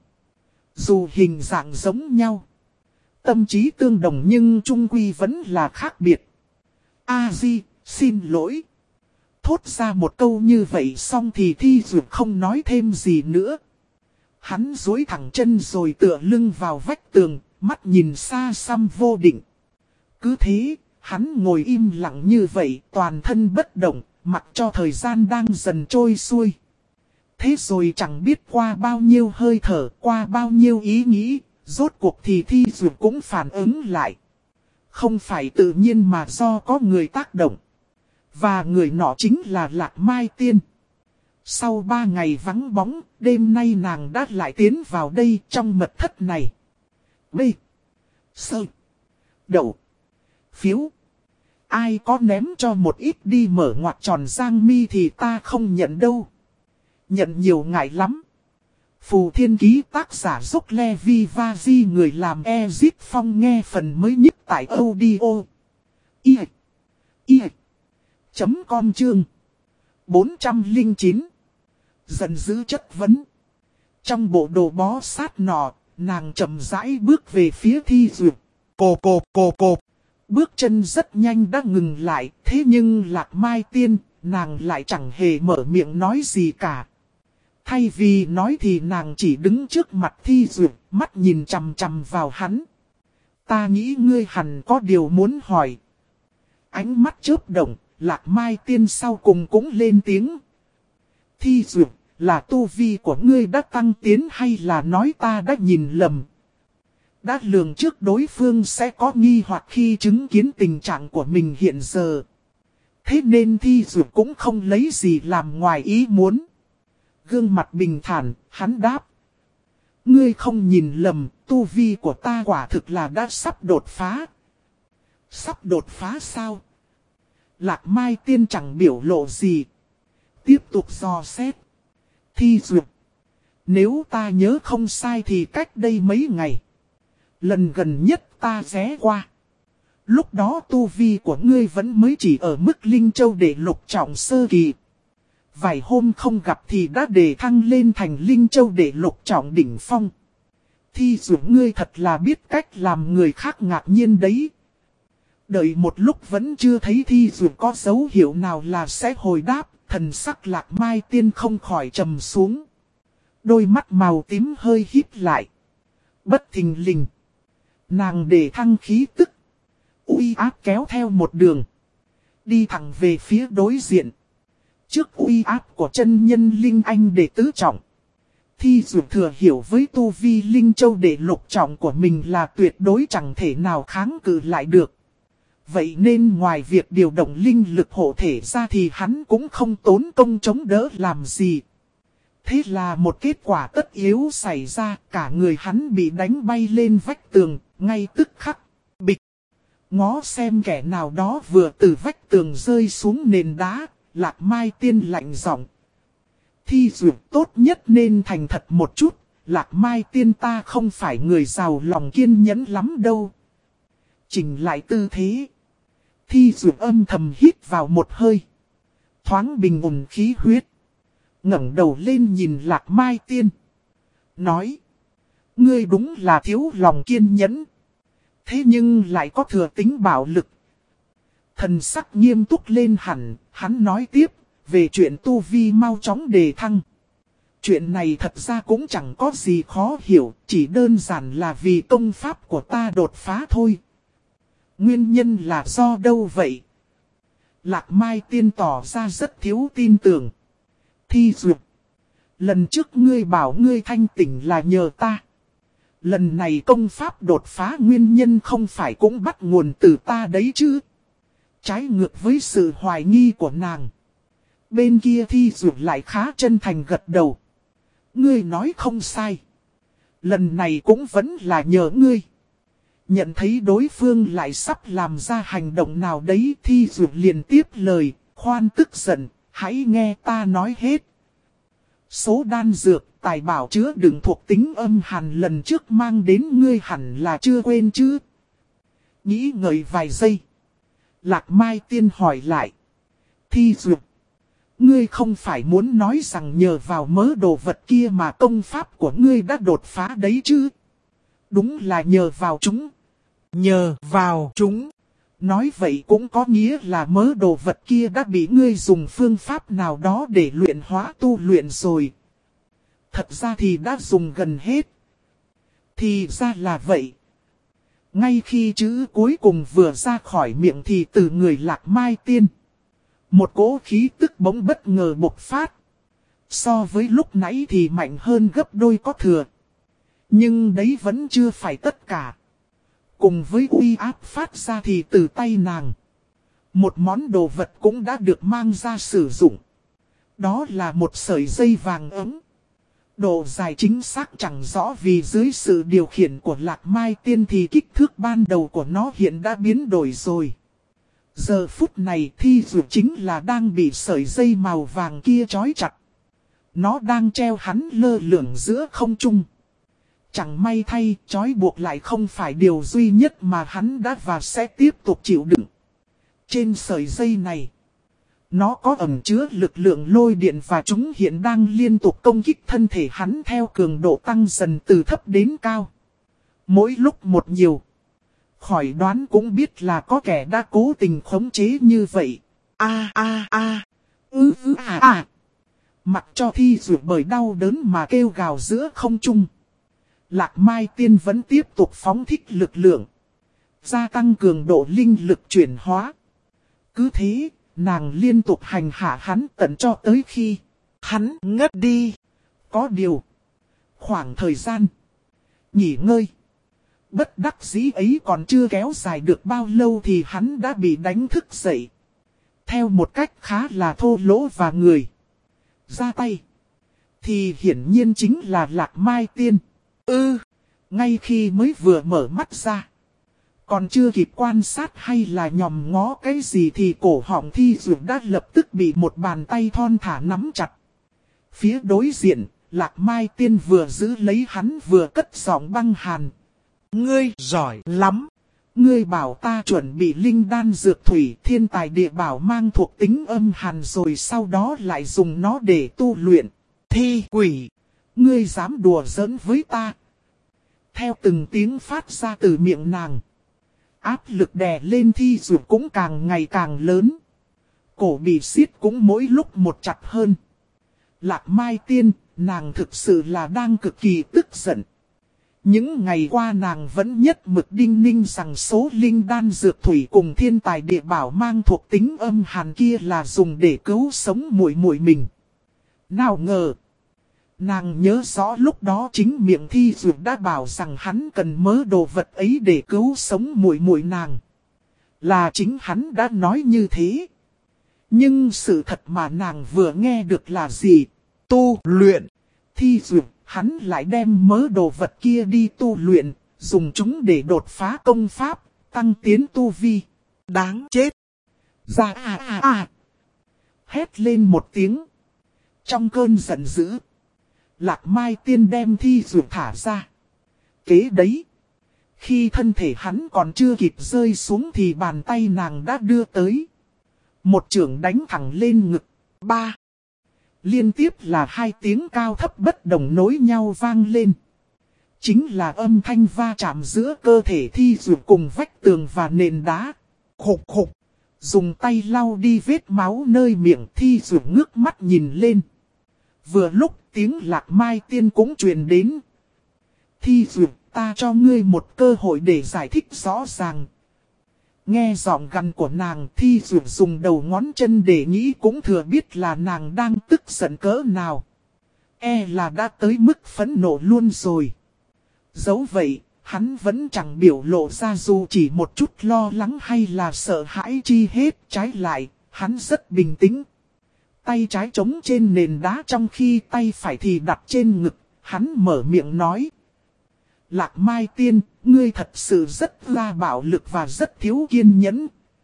Dù hình dạng giống nhau, tâm trí tương đồng nhưng chung quy vẫn là khác biệt. A-di, xin lỗi. Thốt ra một câu như vậy xong thì Thi Dụ không nói thêm gì nữa. Hắn duỗi thẳng chân rồi tựa lưng vào vách tường, mắt nhìn xa xăm vô định. Cứ thế, hắn ngồi im lặng như vậy, toàn thân bất động, mặc cho thời gian đang dần trôi xuôi. Thế rồi chẳng biết qua bao nhiêu hơi thở, qua bao nhiêu ý nghĩ, rốt cuộc thì Thi Dụ cũng phản ứng lại. Không phải tự nhiên mà do có người tác động. Và người nọ chính là Lạc Mai Tiên. Sau ba ngày vắng bóng, đêm nay nàng đã lại tiến vào đây trong mật thất này. B. Sơ. Đậu. Phiếu. Ai có ném cho một ít đi mở ngoặc tròn giang mi thì ta không nhận đâu. Nhận nhiều ngại lắm. Phù Thiên Ký tác giả Dốc Levi Vazi người làm Ezip Phong nghe phần mới nhất tại audio. I. I. Chấm com chương. bốn trăm lẻ chín. Dần giữ chất vấn. Trong bộ đồ bó sát nọ, nàng chậm rãi bước về phía Thi Dụ. Cô cô cô cô. Bước chân rất nhanh đã ngừng lại, thế nhưng Lạc Mai Tiên, nàng lại chẳng hề mở miệng nói gì cả. Thay vì nói thì nàng chỉ đứng trước mặt Thi Duyệt, mắt nhìn chằm chằm vào hắn. Ta nghĩ ngươi hẳn có điều muốn hỏi. Ánh mắt chớp động, Lạc Mai Tiên sau cùng cũng lên tiếng. Thi Duyệt, là tu vi của ngươi đã tăng tiến hay là nói ta đã nhìn lầm? Đã lường trước đối phương sẽ có nghi hoặc khi chứng kiến tình trạng của mình hiện giờ. Thế nên Thi Duyệt cũng không lấy gì làm ngoài ý muốn. Gương mặt bình thản, hắn đáp. Ngươi không nhìn lầm, tu vi của ta quả thực là đã sắp đột phá. Sắp đột phá sao? Lạc Mai Tiên chẳng biểu lộ gì. Tiếp tục dò xét. Thi Duyệt. Nếu ta nhớ không sai thì cách đây mấy ngày. Lần gần nhất ta ghé qua. Lúc đó tu vi của ngươi vẫn mới chỉ ở mức Linh Châu để lục trọng sơ kỳ. Vài hôm không gặp thì đã đề thăng lên thành Linh Châu để lục trọng đỉnh phong. Thi Duyệt ngươi thật là biết cách làm người khác ngạc nhiên đấy. Đợi một lúc vẫn chưa thấy Thi Duyệt có dấu hiệu nào là sẽ hồi đáp, thần sắc Lạc Mai Tiên không khỏi trầm xuống. Đôi mắt màu tím hơi híp lại. Bất thình lình. Nàng để thăng khí tức. Uy áp kéo theo một đường. Đi thẳng về phía đối diện. Trước uy áp của chân nhân Linh Anh đệ tứ trọng. Thi Duyệt thừa hiểu với tu vi Linh Châu đệ lục trọng của mình là tuyệt đối chẳng thể nào kháng cự lại được. Vậy nên ngoài việc điều động linh lực hộ thể ra thì hắn cũng không tốn công chống đỡ làm gì. Thế là một kết quả tất yếu xảy ra, cả người hắn bị đánh bay lên vách tường, ngay tức khắc, bịch. Ngó xem kẻ nào đó vừa từ vách tường rơi xuống nền đá, Lạc Mai Tiên lạnh giọng. Thi Duyệt tốt nhất nên thành thật một chút, Lạc Mai Tiên ta không phải người giàu lòng kiên nhẫn lắm đâu. Chỉnh lại tư thế. Thi Duyệt âm thầm hít vào một hơi. Thoáng bình ổn khí huyết. Ngẩng đầu lên nhìn Lạc Mai Tiên. Nói. Ngươi đúng là thiếu lòng kiên nhẫn. Thế nhưng lại có thừa tính bạo lực. Thần sắc nghiêm túc lên hẳn. Hắn nói tiếp. Về chuyện tu vi mau chóng đề thăng. Chuyện này thật ra cũng chẳng có gì khó hiểu. Chỉ đơn giản là vì công pháp của ta đột phá thôi. Nguyên nhân là do đâu vậy? Lạc Mai Tiên tỏ ra rất thiếu tin tưởng. Thi Duyệt. Lần trước ngươi bảo ngươi thanh tỉnh là nhờ ta. Lần này công pháp đột phá nguyên nhân không phải cũng bắt nguồn từ ta đấy chứ. Trái ngược với sự hoài nghi của nàng. Bên kia Thi Duyệt lại khá chân thành gật đầu. Ngươi nói không sai. Lần này cũng vẫn là nhờ ngươi. Nhận thấy đối phương lại sắp làm ra hành động nào đấy, Thi Duyệt liền tiếp lời, khoan tức giận, hãy nghe ta nói hết. Số đan dược, tài bảo chứa đựng thuộc tính âm hàn lần trước mang đến ngươi hẳn là chưa quên chứ. Nghĩ ngợi vài giây. Lạc Mai Tiên hỏi lại. Thi Duyệt. Ngươi không phải muốn nói rằng nhờ vào mớ đồ vật kia mà công pháp của ngươi đã đột phá đấy chứ. Đúng là nhờ vào chúng. Nhờ vào chúng. Nói vậy cũng có nghĩa là mớ đồ vật kia đã bị ngươi dùng phương pháp nào đó để luyện hóa tu luyện rồi. Thật ra thì đã dùng gần hết. Thì ra là vậy. Ngay khi chữ cuối cùng vừa ra khỏi miệng thì từ người Lạc Mai Tiên. Một cỗ khí tức bỗng bất ngờ bộc phát. So với lúc nãy thì mạnh hơn gấp đôi có thừa. Nhưng đấy vẫn chưa phải tất cả. Cùng với uy áp phát ra thì từ tay nàng. Một món đồ vật cũng đã được mang ra sử dụng. Đó là một sợi dây vàng ấm. Độ dài chính xác chẳng rõ vì dưới sự điều khiển của Lạc Mai Tiên thì kích thước ban đầu của nó hiện đã biến đổi rồi. Giờ phút này Thi Duyệt chính là đang bị sợi dây màu vàng kia trói chặt. Nó đang treo hắn lơ lửng giữa không trung. Chẳng may thay, trói buộc lại không phải điều duy nhất mà hắn đã và sẽ tiếp tục chịu đựng. Trên sợi dây này, nó có ẩn chứa lực lượng lôi điện và chúng hiện đang liên tục công kích thân thể hắn theo cường độ tăng dần từ thấp đến cao. Mỗi lúc một nhiều. Khỏi đoán cũng biết là có kẻ đã cố tình khống chế như vậy. A a a. Ư ư à à. Mặc cho Thi Dụ bởi đau đớn mà kêu gào giữa không trung. Lạc Mai Tiên vẫn tiếp tục phóng thích lực lượng. Gia tăng cường độ linh lực chuyển hóa. Cứ thế, nàng liên tục hành hạ hắn tận cho tới khi hắn ngất đi. Có điều, khoảng thời gian nghỉ ngơi bất đắc dĩ ấy còn chưa kéo dài được bao lâu thì hắn đã bị đánh thức dậy. Theo một cách khá là thô lỗ và người ra tay thì hiển nhiên chính là Lạc Mai Tiên. Ừ, ngay khi mới vừa mở mắt ra, còn chưa kịp quan sát hay là nhòm ngó cái gì thì cổ họng Thi Dụ đã lập tức bị một bàn tay thon thả nắm chặt. Phía đối diện, Lạc Mai Tiên vừa giữ lấy hắn vừa cất giọng băng hàn. Ngươi giỏi lắm. Ngươi bảo ta chuẩn bị linh đan dược thủy thiên tài địa bảo mang thuộc tính âm hàn rồi sau đó lại dùng nó để tu luyện. Thi quỷ, ngươi dám đùa giỡn với ta. Theo từng tiếng phát ra từ miệng nàng, áp lực đè lên Thi Dụ cũng càng ngày càng lớn. Cổ bị siết cũng mỗi lúc một chặt hơn. Lạc Mai Tiên, nàng thực sự là đang cực kỳ tức giận. Những ngày qua nàng vẫn nhất mực đinh ninh rằng số linh đan dược thủy cùng thiên tài địa bảo mang thuộc tính âm hàn kia là dùng để cứu sống muội muội mình. Nào ngờ, nàng nhớ rõ lúc đó chính miệng Thi Dụ đã bảo rằng hắn cần mớ đồ vật ấy để cứu sống muội muội nàng. Là chính hắn đã nói như thế. Nhưng sự thật mà nàng vừa nghe được là gì? Tu luyện. Thi Dụ, hắn lại đem mớ đồ vật kia đi tu luyện, dùng chúng để đột phá công pháp, tăng tiến tu vi. Đáng chết. Ra à à à. Hét lên một tiếng. Trong cơn giận dữ, Lạc Mai Tiên đem Thi Dụ thả ra. Kế đấy, khi thân thể hắn còn chưa kịp rơi xuống thì bàn tay nàng đã đưa tới. Một chưởng đánh thẳng lên ngực. Ba. Liên tiếp là hai tiếng cao thấp bất đồng nối nhau vang lên. Chính là âm thanh va chạm giữa cơ thể Thi Dụ cùng vách tường và nền đá. Khục khục. Dùng tay lau đi vết máu nơi miệng Thi Dụ ngước mắt nhìn lên. Vừa lúc tiếng Lạc Mai Tiên cũng truyền đến. Thi Dụ, ta cho ngươi một cơ hội để giải thích rõ ràng. Nghe giọng gằn của nàng, Thi Dụ dùng đầu ngón chân để nghĩ cũng thừa biết là nàng đang tức giận cỡ nào. E là đã tới mức phẫn nộ luôn rồi. Dẫu vậy, hắn vẫn chẳng biểu lộ ra dù chỉ một chút lo lắng hay là sợ hãi chi hết. Trái lại, hắn rất bình tĩnh. Tay trái chống trên nền đá trong khi tay phải thì đặt trên ngực, hắn mở miệng nói. Lạc Mai Tiên, ngươi thật sự rất là bạo lực và rất thiếu kiên nhẫn.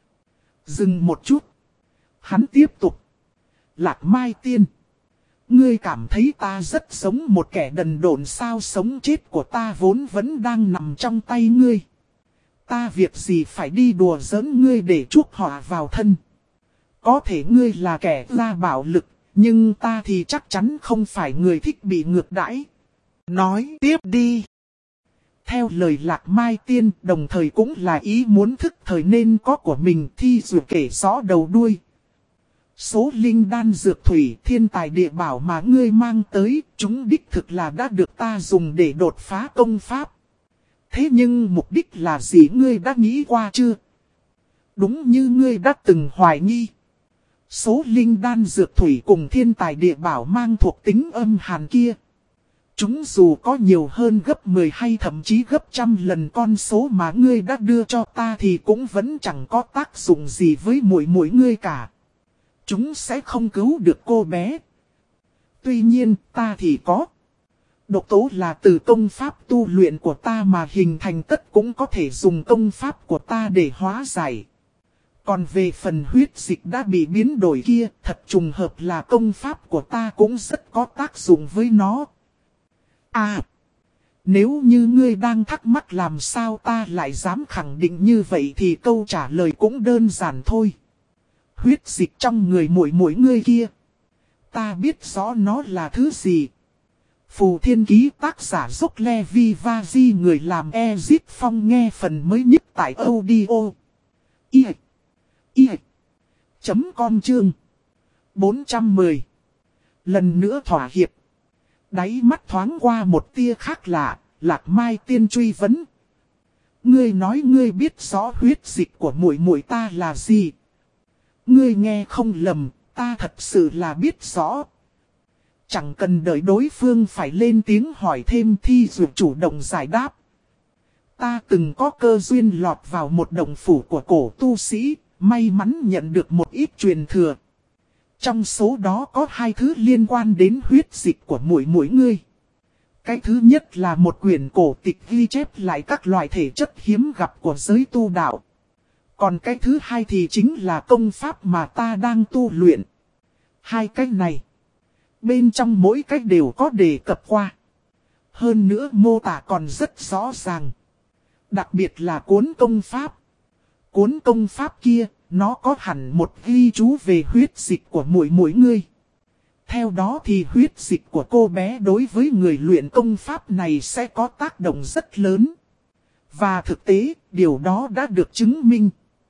Dừng một chút. Hắn tiếp tục. Lạc Mai Tiên, ngươi cảm thấy ta rất giống một kẻ đần độn sao? Sống chết của ta vốn vẫn đang nằm trong tay ngươi. Ta việc gì phải đi đùa giỡn ngươi để chuốc họa vào thân. Có thể ngươi là kẻ la bạo lực, nhưng ta thì chắc chắn không phải người thích bị ngược đãi. Nói tiếp đi. Theo lời Lạc Mai Tiên, đồng thời cũng là ý muốn thức thời nên có của mình, Thi Dụ kể rõ đầu đuôi. Số linh đan dược thủy thiên tài địa bảo mà ngươi mang tới, chúng đích thực là đã được ta dùng để đột phá công pháp. Thế nhưng mục đích là gì ngươi đã nghĩ qua chưa? Đúng như ngươi đã từng hoài nghi. Số linh đan dược thủy cùng thiên tài địa bảo mang thuộc tính âm hàn kia. Chúng dù có nhiều hơn gấp mười hay thậm chí gấp trăm lần con số mà ngươi đã đưa cho ta thì cũng vẫn chẳng có tác dụng gì với muội muội ngươi cả. Chúng sẽ không cứu được cô bé. Tuy nhiên ta thì có. Độc tố là từ công pháp tu luyện của ta mà hình thành, tất cũng có thể dùng công pháp của ta để hóa giải. Còn về phần huyết dịch đã bị biến đổi kia, thật trùng hợp là công pháp của ta cũng rất có tác dụng với nó. À, nếu như ngươi đang thắc mắc làm sao ta lại dám khẳng định như vậy thì câu trả lời cũng đơn giản thôi. Huyết dịch trong người muội muội ngươi kia, ta biết rõ nó là thứ gì. Phù Thiên Ký tác giả Dốc Levi Vazi, người làm Ezip Phong, nghe phần mới nhất tại audio i i chấm com chương bốn trăm mười. Lần nữa thỏa hiệp. Đáy mắt thoáng qua một tia khác lạ, Lạc Mai Tiên truy vấn. Ngươi nói ngươi biết rõ huyết dịch của muội muội ta là gì? Ngươi nghe không lầm, ta thật sự là biết rõ. Chẳng cần đợi đối phương phải lên tiếng hỏi thêm Thi Dược chủ động giải đáp. Ta từng có cơ duyên lọt vào một động phủ của cổ tu sĩ, may mắn nhận được một ít truyền thừa. Trong số đó có hai thứ liên quan đến huyết dịch của muội muội ngươi. Cái thứ nhất là một quyển cổ tịch ghi chép lại các loại thể chất hiếm gặp của giới tu đạo. Còn cái thứ hai thì chính là công pháp mà ta đang tu luyện. Hai cái này, bên trong mỗi cách đều có đề cập qua. Hơn nữa mô tả còn rất rõ ràng. Đặc biệt là cuốn công pháp. Cuốn công pháp kia, nó có hẳn một ghi chú về huyết dịch của muội muội ngươi. Theo đó thì huyết dịch của cô bé đối với người luyện công pháp này sẽ có tác động rất lớn. Và thực tế, điều đó đã được chứng minh.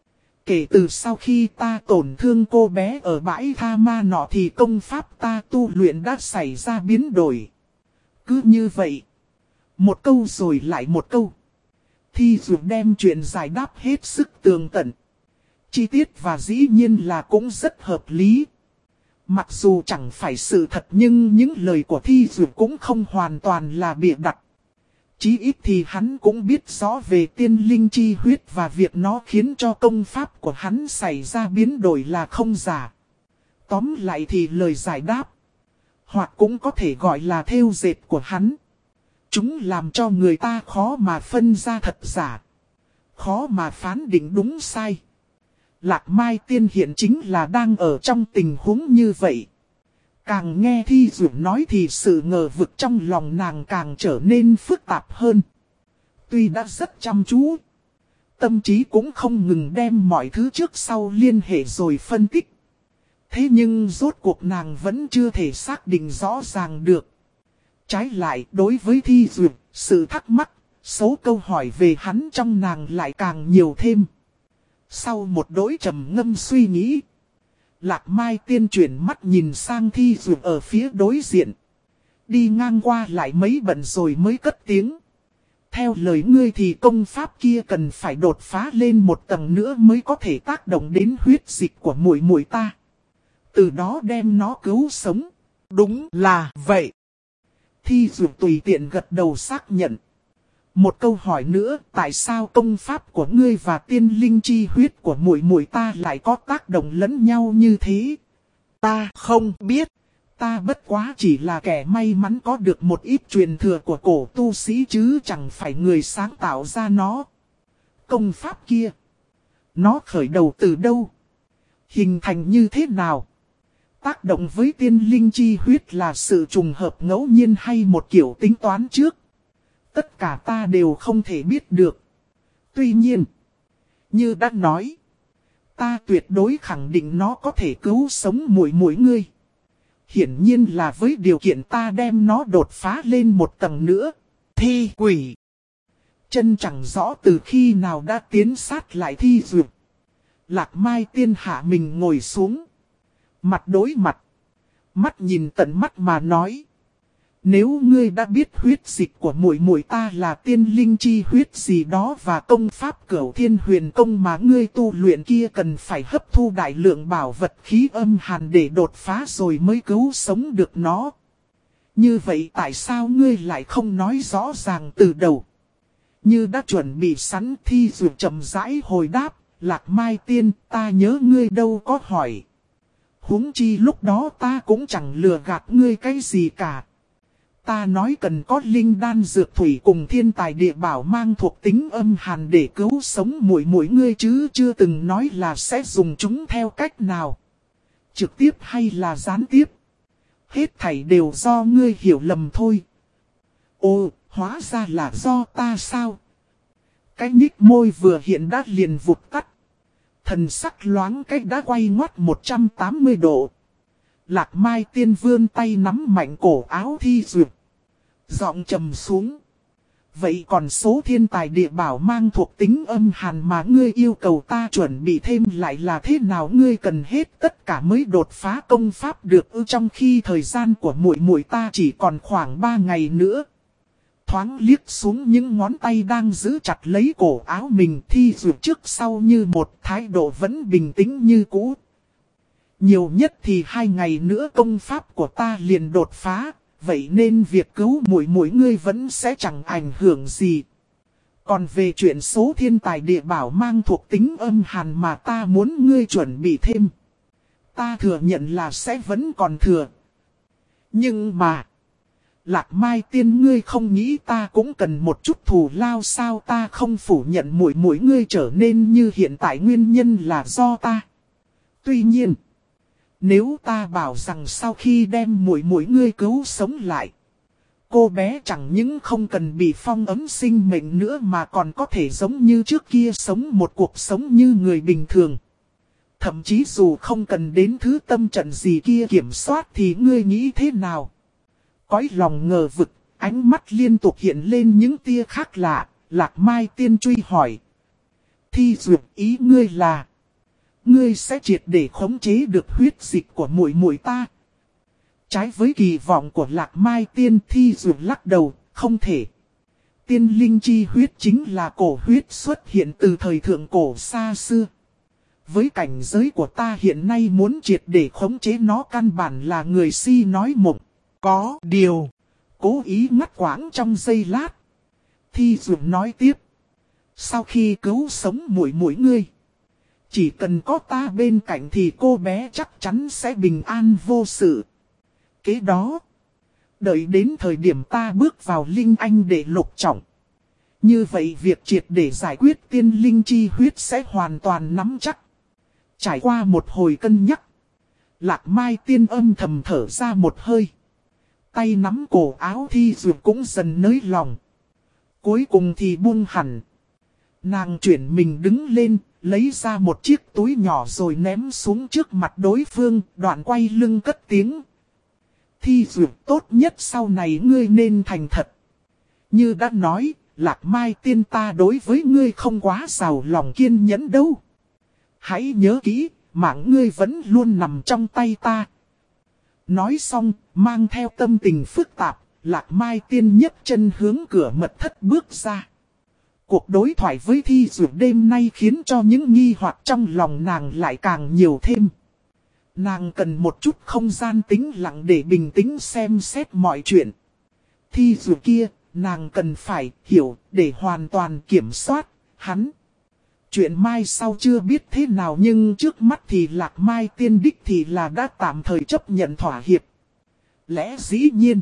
Kể từ sau khi ta tổn thương cô bé ở bãi tha ma nọ thì công pháp ta tu luyện đã xảy ra biến đổi. Cứ như vậy, một câu rồi lại một câu. Thi Dược đem chuyện giải đáp hết sức tường tận. Chi tiết và dĩ nhiên là cũng rất hợp lý. Mặc dù chẳng phải sự thật nhưng những lời của Thi Dược cũng không hoàn toàn là bịa đặt. Chí ít thì hắn cũng biết rõ về tiên linh chi huyết và việc nó khiến cho công pháp của hắn xảy ra biến đổi là không giả. Tóm lại thì lời giải đáp, hoặc cũng có thể gọi là thêu dệt của hắn. Chúng làm cho người ta khó mà phân ra thật giả, khó mà phán định đúng sai. Lạc Mai Tiên hiện chính là đang ở trong tình huống như vậy. Càng nghe Thi Dược nói thì sự ngờ vực trong lòng nàng càng trở nên phức tạp hơn. Tuy đã rất chăm chú, tâm trí cũng không ngừng đem mọi thứ trước sau liên hệ rồi phân tích. Thế nhưng rốt cuộc nàng vẫn chưa thể xác định rõ ràng được. Trái lại đối với Thi Dược, sự thắc mắc, số câu hỏi về hắn trong nàng lại càng nhiều thêm. Sau một đỗi trầm ngâm suy nghĩ, Lạc Mai Tiên chuyển mắt nhìn sang Thi Dược ở phía đối diện. Đi ngang qua lại mấy bận rồi mới cất tiếng. Theo lời ngươi thì công pháp kia cần phải đột phá lên một tầng nữa mới có thể tác động đến huyết dịch của muội muội ta. Từ đó đem nó cứu sống. Đúng là vậy. Thi Dược tùy tiện gật đầu xác nhận. Một câu hỏi nữa, tại sao công pháp của ngươi và tiên linh chi huyết của muội muội ta lại có tác động lẫn nhau như thế? Ta không biết. Ta bất quá chỉ là kẻ may mắn có được một ít truyền thừa của cổ tu sĩ chứ chẳng phải người sáng tạo ra nó. Công pháp kia, nó khởi đầu từ đâu? Hình thành như thế nào? Tác động với tiên linh chi huyết là sự trùng hợp ngẫu nhiên hay một kiểu tính toán trước? Tất cả ta đều không thể biết được. Tuy nhiên, như đã nói, ta tuyệt đối khẳng định nó có thể cứu sống muội muội ngươi. Hiển nhiên là với điều kiện ta đem nó đột phá lên một tầng nữa. Thi quỷ. Chân chẳng rõ từ khi nào đã tiến sát lại Thi Dược. Lạc Mai Tiên hạ mình ngồi xuống. Mặt đối mặt. Mắt nhìn tận mắt mà nói. Nếu ngươi đã biết huyết dịch của muội muội ta là tiên linh chi huyết gì đó và công pháp Cửu Thiên Huyền Công mà ngươi tu luyện kia cần phải hấp thu đại lượng bảo vật khí âm hàn để đột phá rồi mới cứu sống được nó. Như vậy tại sao ngươi lại không nói rõ ràng từ đầu? Như đã chuẩn bị sẵn Thi Dược chậm rãi hồi đáp, Lạc Mai Tiên ta nhớ ngươi đâu có hỏi. Huống chi lúc đó ta cũng chẳng lừa gạt ngươi cái gì cả. Ta nói cần có linh đan dược thủy cùng thiên tài địa bảo mang thuộc tính âm hàn để cứu sống muội muội ngươi chứ chưa từng nói là sẽ dùng chúng theo cách nào. Trực tiếp hay là gián tiếp. Hết thảy đều do ngươi hiểu lầm thôi. Ồ, hóa ra là do ta sao? Cái nhích môi vừa hiện đã liền vụt tắt. Thần sắc loáng cách đã quay ngoắt một trăm tám mươi độ. Lạc Mai Tiên vươn tay nắm mạnh cổ áo Thi Dược. Giọng trầm xuống. Vậy còn số thiên tài địa bảo mang thuộc tính âm hàn mà ngươi yêu cầu ta chuẩn bị thêm lại là thế nào? Ngươi cần hết tất cả mới đột phá công pháp được ư? Trong khi thời gian của muội muội ta chỉ còn khoảng ba ngày nữa. Thoáng liếc xuống những ngón tay đang giữ chặt lấy cổ áo mình, Thi Dược trước sau như một, thái độ vẫn bình tĩnh như cũ. Nhiều nhất thì hai ngày nữa công pháp của ta liền đột phá, vậy nên việc cứu muội muội ngươi vẫn sẽ chẳng ảnh hưởng gì. Còn về chuyện số thiên tài địa bảo mang thuộc tính âm hàn mà ta muốn ngươi chuẩn bị thêm, ta thừa nhận là sẽ vẫn còn thừa. Nhưng mà, Lạc Mai Tiên, ngươi không nghĩ ta cũng cần một chút thù lao sao? Ta không phủ nhận muội muội ngươi trở nên như hiện tại nguyên nhân là do ta. Tuy nhiên, nếu ta bảo rằng sau khi đem muội muội ngươi cứu sống lại, cô bé chẳng những không cần bị phong ấn sinh mệnh nữa mà còn có thể giống như trước kia sống một cuộc sống như người bình thường. Thậm chí dù không cần đến thứ tâm trận gì kia kiểm soát thì ngươi nghĩ thế nào? Cõi lòng ngờ vực, ánh mắt liên tục hiện lên những tia khác lạ, Lạc Mai Tiên truy hỏi. Thi Dược, ý ngươi là, ngươi sẽ triệt để khống chế được huyết dịch của muội muội ta? Trái với kỳ vọng của Lạc Mai Tiên, Thi Dược lắc đầu, không thể. Tiên linh chi huyết chính là cổ huyết xuất hiện từ thời thượng cổ xa xưa. Với cảnh giới của ta hiện nay muốn triệt để khống chế nó căn bản là người si nói mộng. Có điều, cố ý ngắt quãng trong giây lát. Thi Dược nói tiếp. Sau khi cứu sống muội muội ngươi, chỉ cần có ta bên cạnh thì cô bé chắc chắn sẽ bình an vô sự. Kế đó, đợi đến thời điểm ta bước vào Linh Anh để lục trọng, như vậy việc triệt để giải quyết tiên linh chi huyết sẽ hoàn toàn nắm chắc. Trải qua một hồi cân nhắc, Lạc Mai Tiên âm thầm thở ra một hơi. Tay nắm cổ áo Thi Dược cũng dần nới lòng. Cuối cùng thì buông hẳn. Nàng chuyển mình đứng lên, lấy ra một chiếc túi nhỏ rồi ném xuống trước mặt đối phương, đoạn quay lưng cất tiếng. Thi Dược, tốt nhất sau này ngươi nên thành thật. Như đã nói, Lạc Mai Tiên ta đối với ngươi không quá giàu lòng kiên nhẫn đâu. Hãy nhớ kỹ, mạng ngươi vẫn luôn nằm trong tay ta. Nói xong, mang theo tâm tình phức tạp, Lạc Mai Tiên nhấc chân hướng cửa mật thất bước ra. Cuộc đối thoại với Thi Dược đêm nay khiến cho những nghi hoặc trong lòng nàng lại càng nhiều thêm. Nàng cần một chút không gian tĩnh lặng để bình tĩnh xem xét mọi chuyện. Thi Dược kia, nàng cần phải hiểu để hoàn toàn kiểm soát hắn. Chuyện mai sau chưa biết thế nào nhưng trước mắt thì Lạc Mai Tiên đích thì là đã tạm thời chấp nhận thỏa hiệp. Lẽ dĩ nhiên,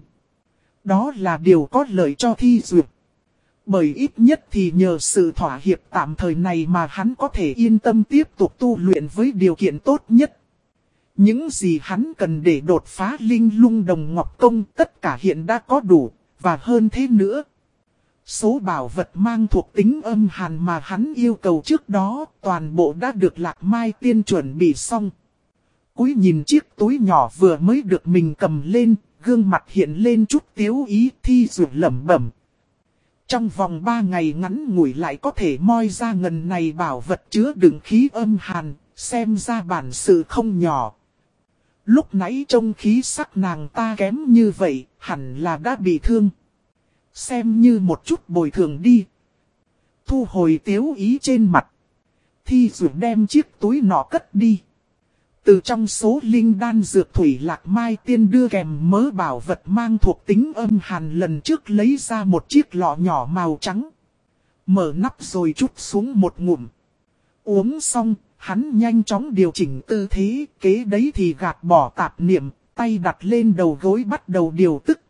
đó là điều có lợi cho Thi Dược. Bởi ít nhất thì nhờ sự thỏa hiệp tạm thời này mà hắn có thể yên tâm tiếp tục tu luyện với điều kiện tốt nhất. Những gì hắn cần để đột phá Linh Lung Đồng Ngọc Công tất cả hiện đã có đủ, và hơn thế nữa. Số bảo vật mang thuộc tính âm hàn mà hắn yêu cầu trước đó toàn bộ đã được Lạc Mai Tiên chuẩn bị xong. Cúi nhìn chiếc túi nhỏ vừa mới được mình cầm lên, gương mặt hiện lên chút tiếu ý. Thi Dược lẩm bẩm. Trong vòng ba ngày ngắn ngủi lại có thể moi ra ngần này bảo vật chứa đựng khí âm hàn, xem ra bản sự không nhỏ. Lúc nãy trông khí sắc nàng ta kém như vậy, hẳn là đã bị thương. Xem như một chút bồi thường đi. Thu hồi tiếu ý trên mặt. Thi Dược đem chiếc túi nọ cất đi. Từ trong số linh đan dược thủy Lạc Mai Tiên đưa kèm mớ bảo vật mang thuộc tính âm hàn lần trước lấy ra một chiếc lọ nhỏ màu trắng. Mở nắp rồi trút xuống một ngụm. Uống xong, hắn nhanh chóng điều chỉnh tư thế, kế đấy thì gạt bỏ tạp niệm, tay đặt lên đầu gối bắt đầu điều tức.